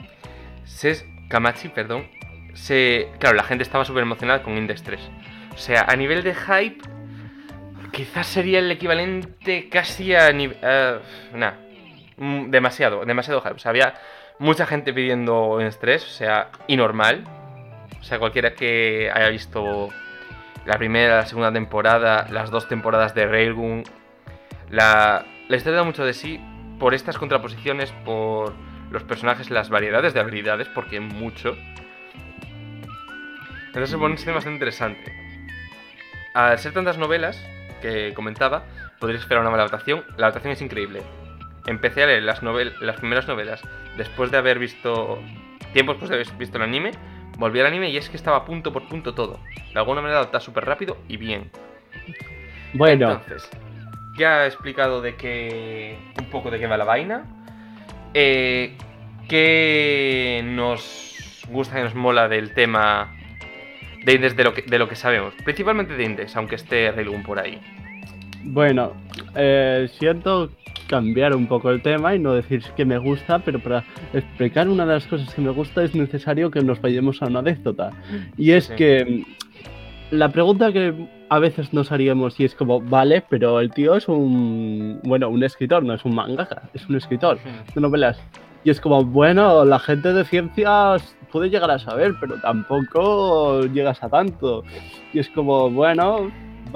claro, la gente estaba súper emocionada con Index 3. O sea, a nivel de hype, quizás sería el equivalente casi a demasiado hype. O sea, había mucha gente pidiendo Index 3, o sea, y normal. O sea, cualquiera que haya visto la primera, la segunda temporada, las 2 temporadas de Railgun, la historia da mucho de sí por estas contraposiciones, por los personajes, las variedades de habilidades, porque mucho. Entonces se pone un sistema bastante interesante. Al ser tantas novelas que comentaba, podrías esperar una mala adaptación. La adaptación es increíble. Empecé a leer las primeras novelas después de haber visto... tiempo después de haber visto el anime. Volví al anime y es que estaba punto por punto todo. De alguna manera adapta súper rápido y bien. Bueno. Entonces, ya he explicado un poco de qué va la vaina. ¿Qué nos gusta, que nos mola del tema de Index, de lo que sabemos? Principalmente de Index, aunque esté Railgun por ahí. Bueno, siento cambiar un poco el tema y no decir que me gusta, pero para explicar una de las cosas que me gusta es necesario que nos vayamos a una anécdota. Y es que la pregunta que a veces nos haríamos, y es como, vale, pero el tío es un escritor, no es un mangaka, es un escritor de novelas. Y es como, bueno, la gente de ciencias puede llegar a saber, pero tampoco llegas a tanto. Y es como, bueno,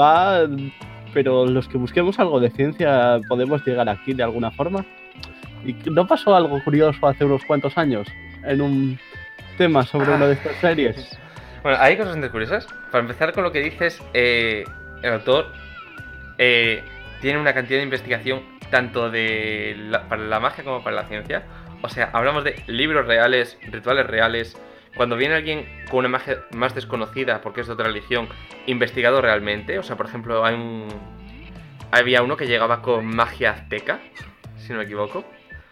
pero los que busquemos algo de ciencia podemos llegar aquí de alguna forma. ¿Y no pasó algo curioso hace unos cuantos años en un tema sobre una de estas series? Bueno, hay cosas bastante curiosas. Para empezar con lo que dices, el autor tiene una cantidad de investigación tanto para la magia como para la ciencia. O sea, hablamos de libros reales, rituales reales. Cuando viene alguien con una magia más desconocida porque es de otra religión, investigado realmente. O sea, por ejemplo, había uno que llegaba con magia azteca, si no me equivoco.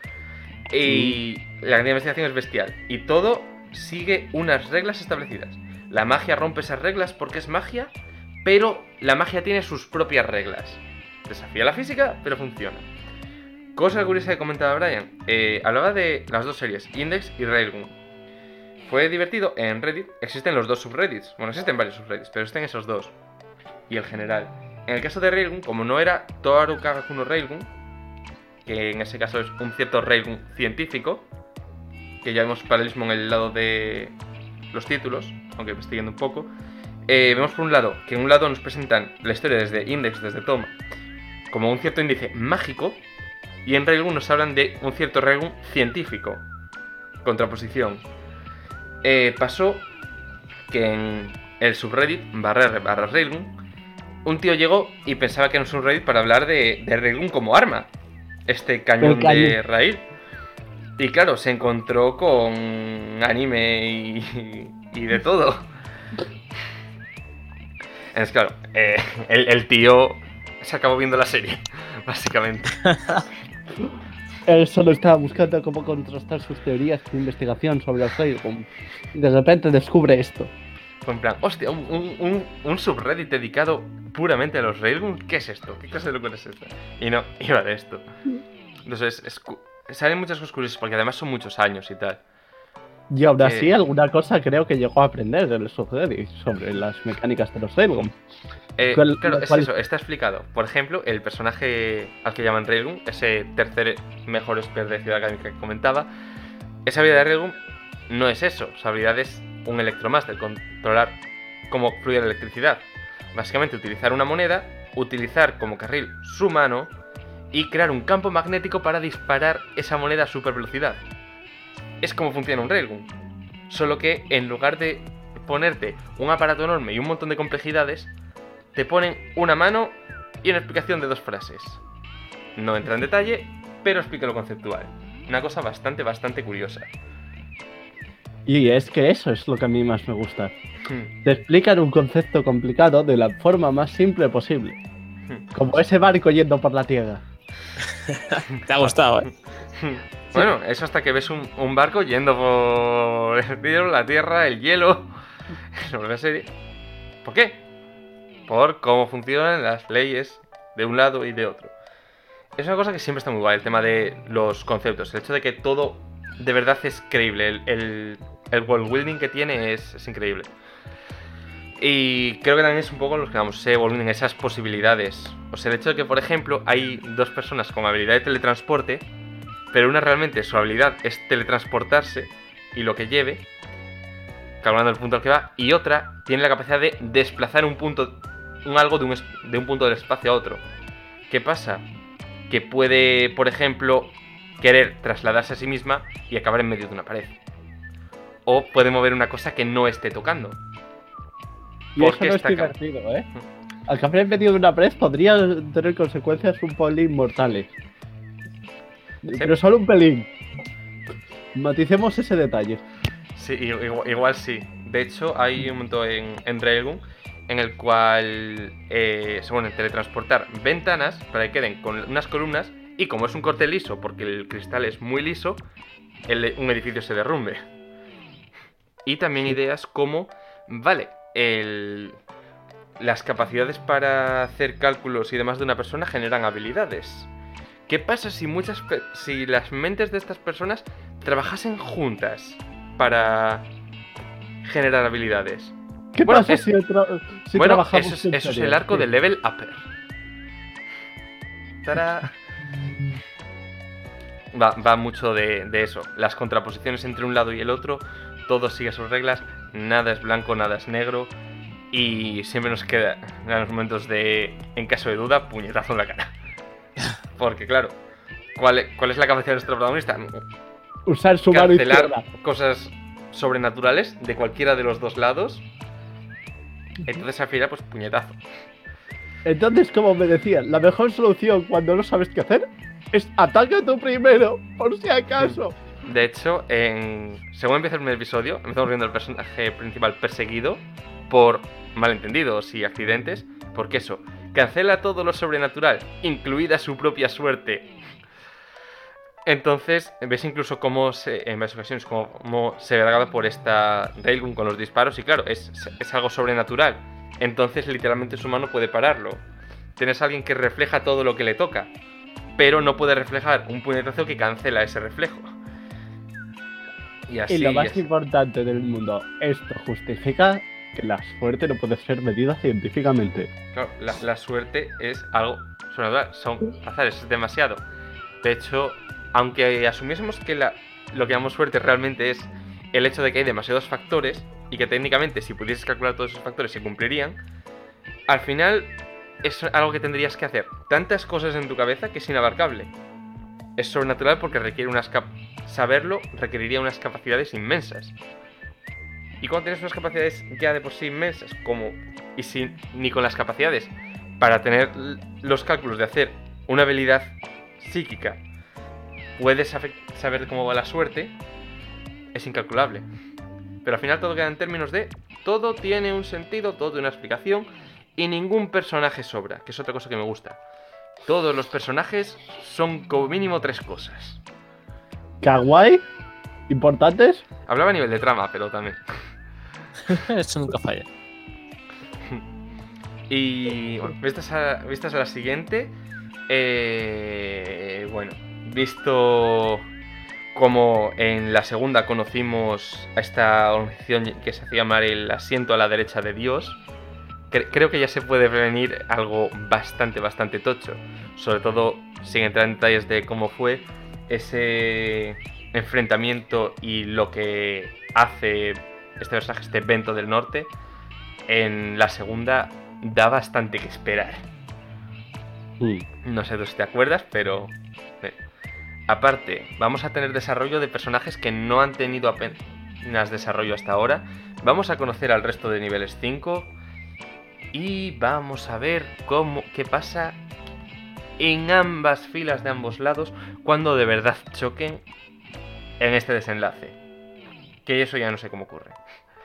Y la cantidad de investigación es bestial. Y todo sigue unas reglas establecidas. La magia rompe esas reglas porque es magia, pero la magia tiene sus propias reglas. Desafía la física, pero funciona. Cosa curiosa que comentaba Brian, hablaba de las 2 series, Index y Railgun. Fue divertido, en Reddit existen los 2 subreddits. Bueno, existen varios subreddits, pero existen esos 2. Y el general. En el caso de Railgun, como no era Toaru Kagakuno Railgun, que en ese caso es un cierto Railgun científico, que ya vemos paralelismo en el lado de los títulos, aunque investigando un poco, vemos por un lado que en un lado nos presentan la historia desde Index, desde Tom, como un cierto índice mágico, y en Railgun nos hablan de un cierto Railgun científico. Contraposición. Pasó que en el subreddit /Railgun un tío llegó y pensaba que era un subreddit para hablar de Railgun como arma, este cañón de raíl. Y claro, se encontró con anime y de todo. Entonces claro, el tío se acabó viendo la serie, básicamente. Él solo estaba buscando cómo contrastar sus teorías de investigación sobre los Railgun. De repente descubre esto. Fue en plan, hostia, un subreddit dedicado puramente a los Railgun. ¿Qué es esto? ¿Qué clase de locura es esta? Y no, iba de esto. Entonces, salen muchas cosas curiosas porque además son muchos años y tal. Y aún así, alguna cosa creo que llegó a aprender del subreddit sobre las mecánicas de los Railgun. Claro, es eso, está explicado. Por ejemplo, el personaje al que llaman Railgun, ese tercer mejor expert de Ciudad Académica que comentaba, esa habilidad de Railgun no es eso. Su habilidad es un electromaster, controlar cómo fluye la electricidad. Básicamente utilizar una moneda, utilizar como carril su mano y crear un campo magnético para disparar esa moneda a super velocidad. Es como funciona un Railgun. Solo que en lugar de ponerte un aparato enorme y un montón de complejidades, te ponen una mano y una explicación de 2 frases. No entra en detalle, pero explica lo conceptual. Una cosa bastante curiosa. Y es que eso es lo que a mí más me gusta. Te explican un concepto complicado de la forma más simple posible. Como ese barco yendo por la tierra. Te ha gustado, ¿eh? Bueno, eso hasta que ves un barco yendo por el cielo, la tierra, el hielo. Sobre la serie. ¿Por qué? Por cómo funcionan las leyes de un lado y de otro. es una cosa que siempre está muy guay, el tema de los conceptos. El hecho de que todo de verdad es creíble. El world building que tiene es increíble. Y creo que también es un poco los que ese world building, esas posibilidades. O sea, el hecho de que, por ejemplo, hay dos personas con habilidad de teletransporte, pero una realmente su habilidad es teletransportarse y lo que lleve, calculando el punto al que va, y otra tiene la capacidad de desplazar un algo de un punto del espacio a otro. ¿Qué pasa? Que puede, por ejemplo, querer trasladarse a sí misma y acabar en medio de una pared. O puede mover una cosa que no esté tocando. Y eso no es divertido, ¿eh? Al caer en medio de una pared podría tener consecuencias un pelín mortales. ¿Sí? Pero solo un pelín. Maticemos ese detalle. Sí, igual sí. De hecho, hay un momento en Railgun en el cual se pueden teletransportar ventanas para que queden con unas columnas, y como es un corte liso, porque el cristal es muy liso, un edificio se derrumbe. Y también ideas como, vale, las capacidades para hacer cálculos y demás de una persona generan habilidades. ¿Qué pasa si las mentes de estas personas trabajasen juntas para generar habilidades? ¿Qué pasa si trabajamos eso es el arco de Level Upper. ¡Tará! Va mucho de eso. Las contraposiciones entre un lado y el otro, todo sigue sus reglas, nada es blanco, nada es negro. Y siempre nos queda, en los momentos en caso de duda, puñetazo en la cara. Porque claro, ¿cuál es la capacidad de nuestro protagonista? Usar su mano izquierda. Cancelar cosas sobrenaturales de cualquiera de los dos lados. Entonces al final, pues puñetazo. Entonces, como me decían, la mejor solución cuando no sabes qué hacer es ataca tú primero, por si acaso. De hecho, según empieza el primer episodio, empezamos viendo el personaje principal perseguido por malentendidos y accidentes, porque eso, cancela todo lo sobrenatural, incluida su propia suerte. Entonces, ves incluso cómo en varias ocasiones, cómo se ve grabado por esta Railgun con los disparos, y claro, es algo sobrenatural. Entonces, literalmente su mano puede pararlo. Tienes a alguien que refleja todo lo que le toca, pero no puede reflejar un puñetazo que cancela ese reflejo. Y lo más importante del mundo, esto justifica que la suerte no puede ser medida científicamente. Claro, la suerte es algo sobrenatural, son azares, es demasiado. De hecho, aunque asumiésemos que lo que llamamos suerte realmente es el hecho de que hay demasiados factores y que técnicamente si pudieses calcular todos esos factores se cumplirían, al final es algo que tendrías que hacer tantas cosas en tu cabeza que es inabarcable. Es sobrenatural porque requiere saberlo requeriría unas capacidades inmensas. Y cuando tienes unas capacidades ya de por sí inmensas, ni con las capacidades para tener los cálculos de hacer una habilidad psíquica, puedes saber cómo va la suerte, es incalculable. Pero al final todo queda en términos de todo tiene un sentido, todo tiene una explicación y ningún personaje sobra, que es otra cosa que me gusta. Todos los personajes son como mínimo 3 cosas. ¿Kawaii? ¿Importantes? Hablaba a nivel de trama, pero también. Eso nunca falla. Y bueno, vistas a la siguiente, bueno, visto como en la segunda conocimos a esta organización que se hacía llamar el asiento a la derecha de Dios, creo que ya se puede prevenir algo bastante tocho. Sobre todo sin entrar en detalles de cómo fue ese enfrentamiento y lo que hace este personaje, este Vento del Norte. En la segunda da bastante que esperar. No sé si te acuerdas, pero aparte, vamos a tener desarrollo de personajes que no han tenido apenas desarrollo hasta ahora. Vamos a conocer al resto de niveles 5 y vamos a ver qué pasa en ambas filas de ambos lados cuando de verdad choquen en este desenlace. Que eso ya no sé cómo ocurre.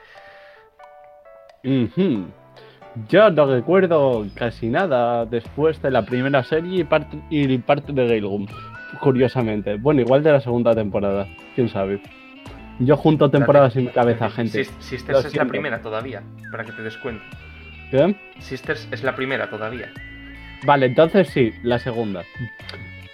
Yo no recuerdo casi nada después de la primera serie y parte de Railgun, curiosamente. Bueno, igual de la segunda temporada, quién sabe. Yo junto temporadas en mi cabeza, gente. Sisters es la primera todavía, para que te des cuenta. ¿Qué? Sisters es la primera todavía. Vale, entonces sí, la segunda.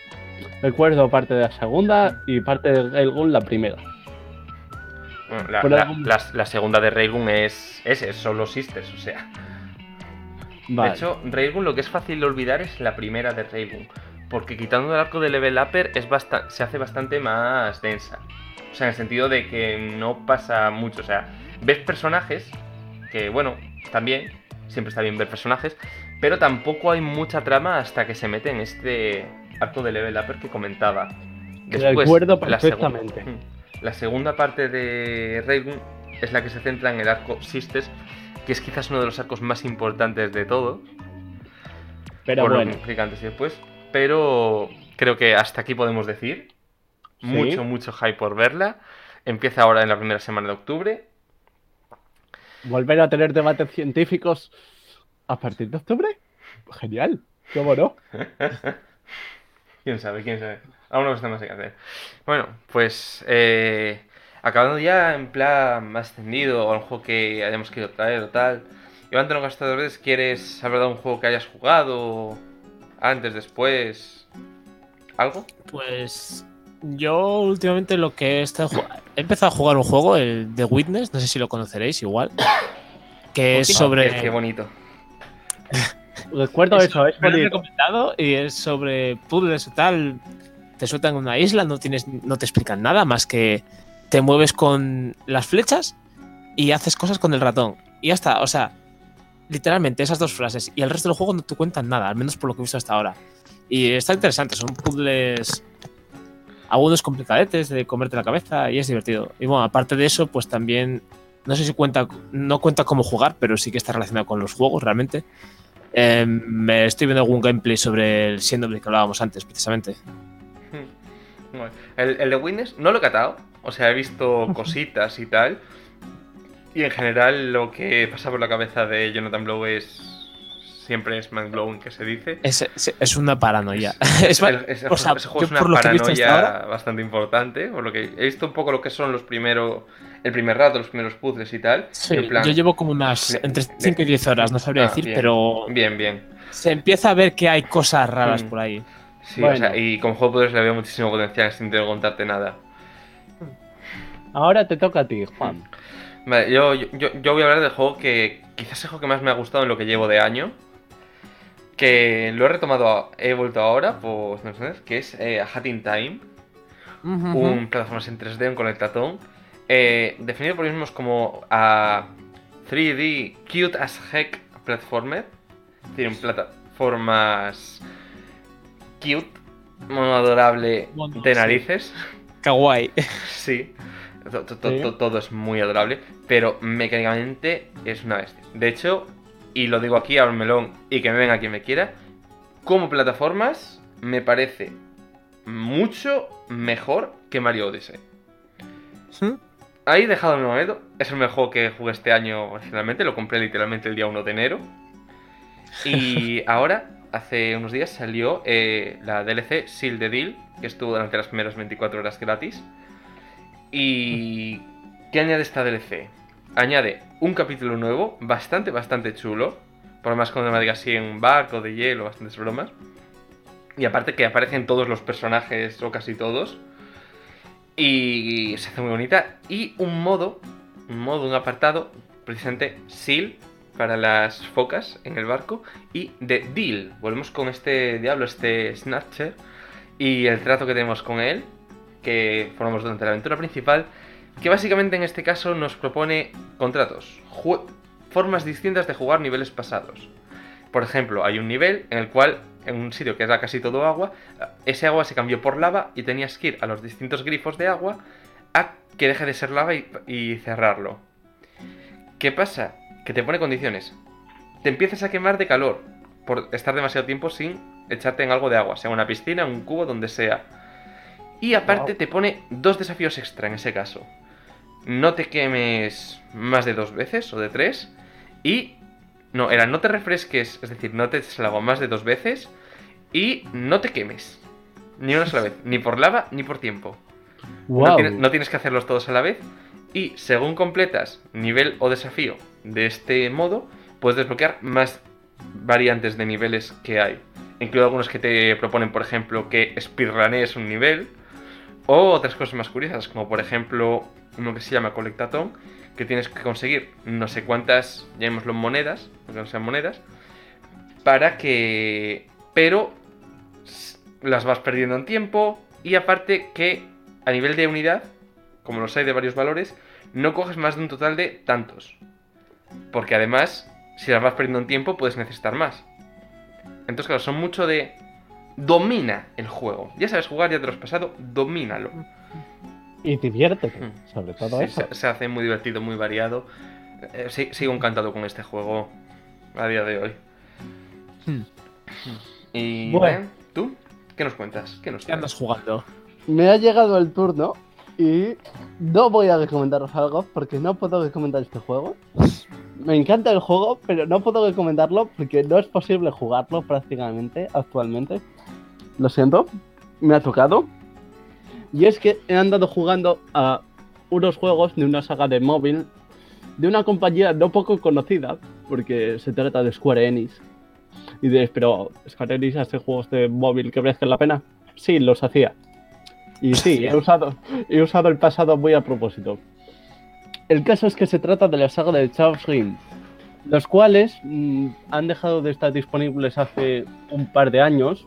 Recuerdo parte de la segunda y parte de Railgun la primera. Bueno, la segunda de Railgun son los Sisters, o sea. Vale. De hecho, Railgun lo que es fácil de olvidar es la primera de Railgun. Porque quitando el arco de Level Upper se hace bastante más densa. O sea, en el sentido de que no pasa mucho. O sea, ves personajes que, bueno, también, siempre está bien ver personajes, pero tampoco hay mucha trama hasta que se mete en este arco de Level Upper que comentaba. Después, recuerdo perfectamente. La segunda parte de Railgun es la que se centra en el arco Sisters, que es quizás uno de los arcos más importantes de todos. Pero por bueno. Lo que expliqué antes y después. Pero creo que hasta aquí podemos decir. ¿Sí? Mucho hype por verla. Empieza ahora en la primera semana de octubre. Volver a tener debates científicos a partir de octubre. Genial. ¿Cómo no? ¿Quién sabe? Aún no más que hacer. Bueno, pues acabando ya en plan más extendido, o un juego que hayamos querido traer o tal. Iván, te lo gastadores, ¿quieres hablar de un juego que hayas jugado antes, después? ¿Algo? Pues yo últimamente lo que he empezado a jugar un juego, el The Witness, no sé si lo conoceréis igual, que es sobre... Qué bonito. Recuerdo eso, es bonito. Me lo he recomendado y es sobre puzzles y tal. Te sueltan en una isla, no te explican nada más que te mueves con las flechas y haces cosas con el ratón. Y ya está, o sea, literalmente esas dos frases. Y el resto del juego no te cuentan nada, al menos por lo que he visto hasta ahora. Y está interesante, son puzzles, algunos complicadetes de comerte la cabeza y es divertido. Y bueno, aparte de eso, pues también, no sé si no cuenta cómo jugar, pero sí que está relacionado con los juegos realmente. Me estoy viendo algún gameplay sobre el Xenoblade que hablábamos antes, precisamente. El de Witness no lo he catado, o sea, he visto cositas y tal. Y en general lo que pasa por la cabeza de Jonathan Blow siempre es mind blowing, que se dice. Es una paranoia. Ese juego es una paranoia bastante importante, por lo que he visto un poco lo que son el primer rato, los primeros puzzles y tal. Sí, en plan, yo llevo como unas entre 5 y 10 horas, no sabría decir, bien, pero... Bien. Se empieza a ver que hay cosas raras por ahí. Sí, bueno. O sea, y como juego de puzzles le veo muchísimo potencial sin tener que contarte nada. Ahora te toca a ti, Juan. Vale, yo voy a hablar del juego que quizás es el juego que más me ha gustado en lo que llevo de año. Que lo he retomado, he vuelto ahora, pues no sé, que es A Hat in Time. Un plataformas en 3D con el tatón. Definido por ellos mismos como a 3D Cute as Heck Platformer. Tiene plataformas cute, mono adorable de narices. Kawaii. Sí. Todo es muy adorable, pero mecánicamente es una bestia. De hecho, y lo digo aquí a un melón y que me venga quien me quiera, como plataformas me parece mucho mejor que Mario Odyssey. ¿Sí? Ahí dejado el momento, es el mejor juego que jugué este año originalmente, lo compré literalmente el día 1 de enero. Y ahora, hace unos días, salió la DLC Seal the Deal, que estuvo durante las primeras 24 horas gratis. ¿Y qué añade esta DLC? Añade un capítulo nuevo, bastante chulo. Por lo más con temática así en un barco de hielo, bastantes bromas. Y aparte que aparecen todos los personajes, o casi todos. Y se hace muy bonita. Y un apartado, precisamente Seal, para las focas en el barco. Y The Deal, volvemos con este diablo, este Snatcher. Y el trato que tenemos con él, que formamos durante la aventura principal, que básicamente en este caso nos propone contratos, formas distintas de jugar niveles pasados. Por ejemplo, hay un nivel en el cual, en un sitio que era casi todo agua, ese agua se cambió por lava y tenías que ir a los distintos grifos de agua a que deje de ser lava y cerrarlo. ¿Qué pasa? Que te pone condiciones. Te empiezas a quemar de calor por estar demasiado tiempo sin echarte en algo de agua, sea una piscina, un cubo, donde sea. Y aparte te pone 2 desafíos extra en ese caso. No te quemes más de 2 veces o de 3. Y... no te refresques, es decir, no te eches el agua más de 2 veces. Y no te quemes. Ni una sola vez. Ni por lava, ni por tiempo. Wow. No tienes que hacerlos todos a la vez. Y según completas nivel o desafío, de este modo puedes desbloquear más variantes de niveles que hay. incluido algunos que te proponen, por ejemplo, que speedrunees un nivel, o otras cosas más curiosas, como por ejemplo uno que se llama Colectatón, que tienes que conseguir no sé cuántas, llamémoslo monedas, aunque no sean monedas, para que... pero las vas perdiendo en tiempo, y aparte que a nivel de unidad, como los hay de varios valores, no coges más de un total de tantos. Porque además, si las vas perdiendo en tiempo, puedes necesitar más. Entonces, claro, son mucho de... domina el juego. Ya sabes jugar, ya te lo has pasado, domínalo. Y diviértete, sobre todo sí, eso. Se hace muy divertido, muy variado. Sigo encantado con este juego a día de hoy. Y bueno, Ben, ¿tú? ¿Qué nos cuentas? ¿Qué andas jugando? Me ha llegado el turno y no voy a recomendaros algo porque no puedo recomendar este juego. Me encanta el juego, pero no puedo recomendarlo porque no es posible jugarlo prácticamente actualmente. Lo siento, me ha tocado. Y es que he andado jugando a unos juegos de una saga de móvil de una compañía no poco conocida, porque se trata de Square Enix. Y diréis, pero ¿Square Enix hace juegos de móvil que merezcan la pena? Sí, los hacía. Y sí, he usado el pasado muy a propósito. El caso es que se trata de la saga de Chaos Ring, los cuales han dejado de estar disponibles hace un par de años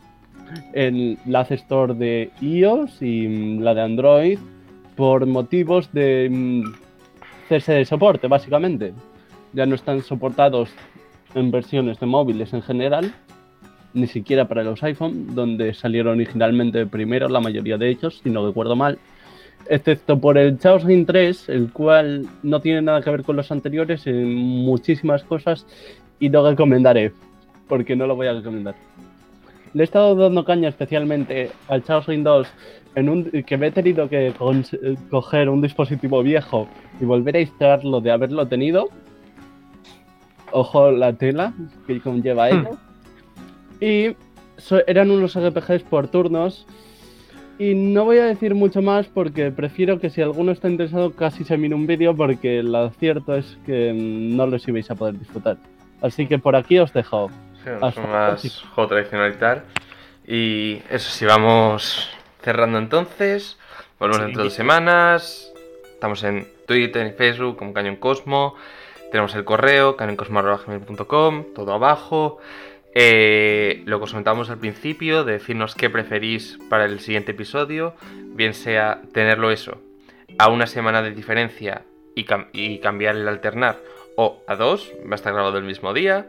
en la App Store de iOS y la de Android por motivos de cese de soporte, básicamente. Ya no están soportados en versiones de móviles en general, ni siquiera para los iPhone, donde salieron originalmente primero la mayoría de ellos, si no recuerdo mal, excepto por el Chaos Ring 3, el cual no tiene nada que ver con los anteriores en muchísimas cosas y no recomendaré, porque no lo voy a recomendar. Le he estado dando caña especialmente al Chaos Ring 2 que me he tenido que coger un dispositivo viejo y volver a instalarlo de haberlo tenido. Ojo la tela que conlleva ello. Y eran unos RPGs por turnos. Y no voy a decir mucho más porque prefiero que si alguno está interesado casi se mire un vídeo, porque lo cierto es que no los ibais a poder disfrutar. Así que por aquí os dejo. Sí, son más juego tradicional y tal. Y eso sí, vamos cerrando entonces. Volvemos dentro de 2 semanas. Estamos en Twitter y Facebook como Cañón Cosmo. Tenemos el correo cañoncosmo@gmail.com, todo abajo. Lo que os comentamos al principio, de decirnos qué preferís para el siguiente episodio, bien sea tenerlo eso a una semana de diferencia y cambiar el alternar, o a 2, va a estar grabado el mismo día.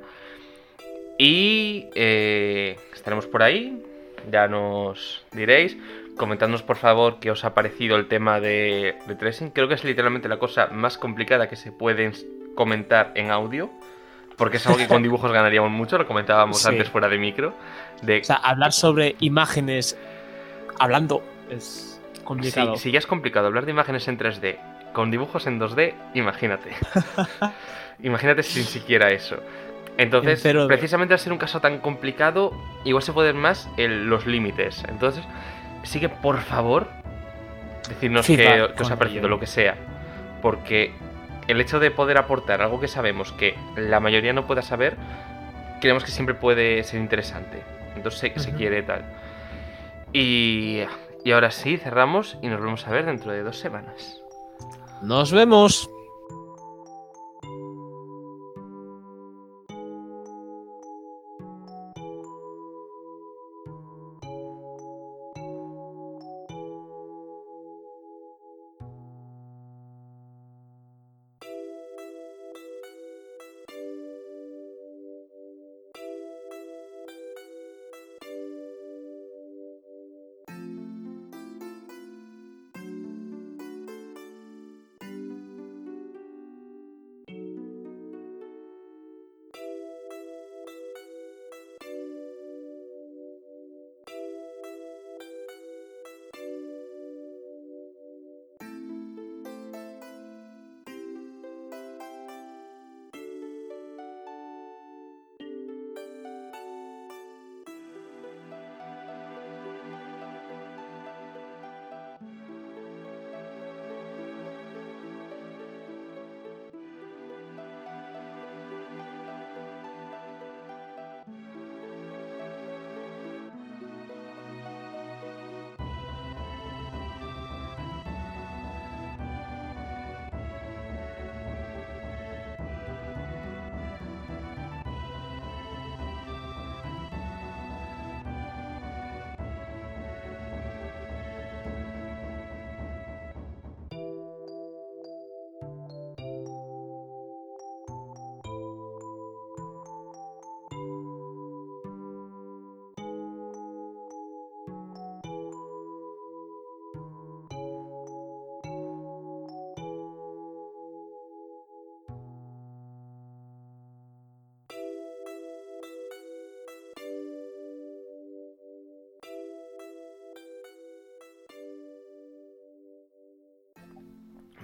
Y estaremos por ahí, ya nos diréis. Comentadnos por favor qué os ha parecido el tema de tracing. Creo que es literalmente la cosa más complicada que se puede comentar en audio, porque es algo que con dibujos ganaríamos mucho, lo comentábamos antes fuera de micro. O sea, hablar sobre imágenes hablando es complicado. Si ya es complicado hablar de imágenes en 3D con dibujos en 2D, imagínate. Imagínate sin siquiera eso. Entonces, precisamente al ser un caso tan complicado, igual se pueden más los límites. Entonces, sí que por favor, decidnos qué os ha parecido, lo que sea. Porque el hecho de poder aportar algo que sabemos que la mayoría no pueda saber, creemos que siempre puede ser interesante. Entonces se quiere tal. Y ahora sí, cerramos y nos vemos a ver dentro de 2 semanas. ¡Nos vemos!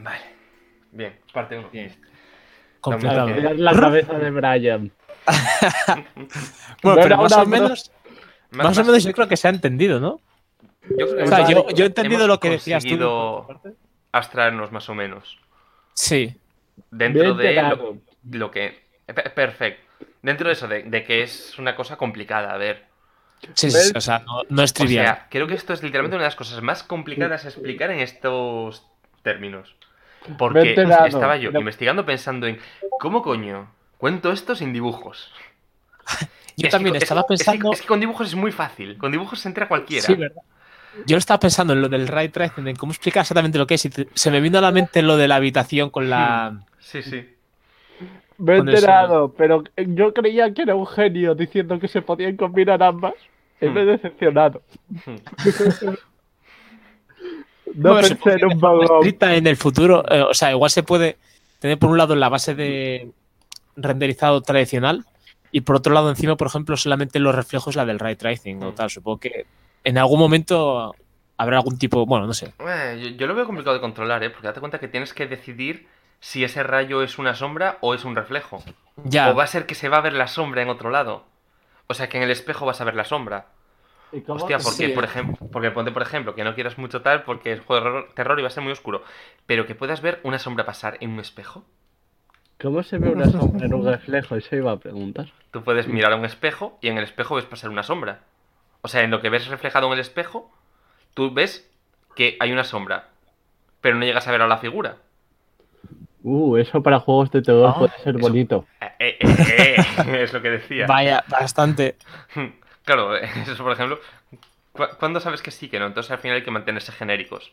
Vale. Bien, parte 1. Bien. Completado. La cabeza de Brian. Bueno, pero más o menos yo creo que se ha entendido, ¿no? Yo creo que yo he entendido lo que decías tú. Abstraernos más o menos. Sí. Dentro de lo que... Perfecto. Dentro de eso, de que es una cosa complicada, a ver. Sí, o sea, no es trivial. O sea, creo que esto es literalmente una de las cosas más complicadas a explicar en estos términos. Porque estaba yo investigando pensando en ¿cómo coño cuento esto sin dibujos? Yo también estaba pensando... Es que con dibujos es muy fácil. Con dibujos se entra cualquiera. Sí, ¿verdad? Yo estaba pensando en lo del ray tracing, en cómo explicar exactamente lo que es. Y se me vino a la mente lo de la habitación con la... Sí. Me he enterado, pero yo creía que era un genio diciendo que se podían combinar ambas. Y me he decepcionado. No pensé en un vagón. En el futuro, o sea, igual se puede tener por un lado la base de renderizado tradicional y por otro lado encima, por ejemplo, solamente los reflejos la del ray tracing o tal. Supongo que en algún momento habrá algún tipo, bueno, no sé. Yo lo veo complicado de controlar, porque date cuenta que tienes que decidir si ese rayo es una sombra o es un reflejo. Ya. O va a ser que se va a ver la sombra en otro lado. O sea, que en el espejo vas a ver la sombra. Hostia, porque ponte, por ejemplo, que no quieras mucho tal porque el juego de terror iba a ser muy oscuro. Pero que puedas ver una sombra pasar en un espejo. ¿Cómo se ve una sombra en un reflejo? Eso iba a preguntar. Tú puedes mirar a un espejo y en el espejo ves pasar una sombra. O sea, en lo que ves reflejado en el espejo, tú ves que hay una sombra. Pero no llegas a ver a la figura. Eso para juegos de terror puede ser bonito. Es lo que decía. Vaya, bastante. Claro, eso por ejemplo. ¿Cuándo sabes que sí, que no? Entonces al final hay que mantenerse genéricos.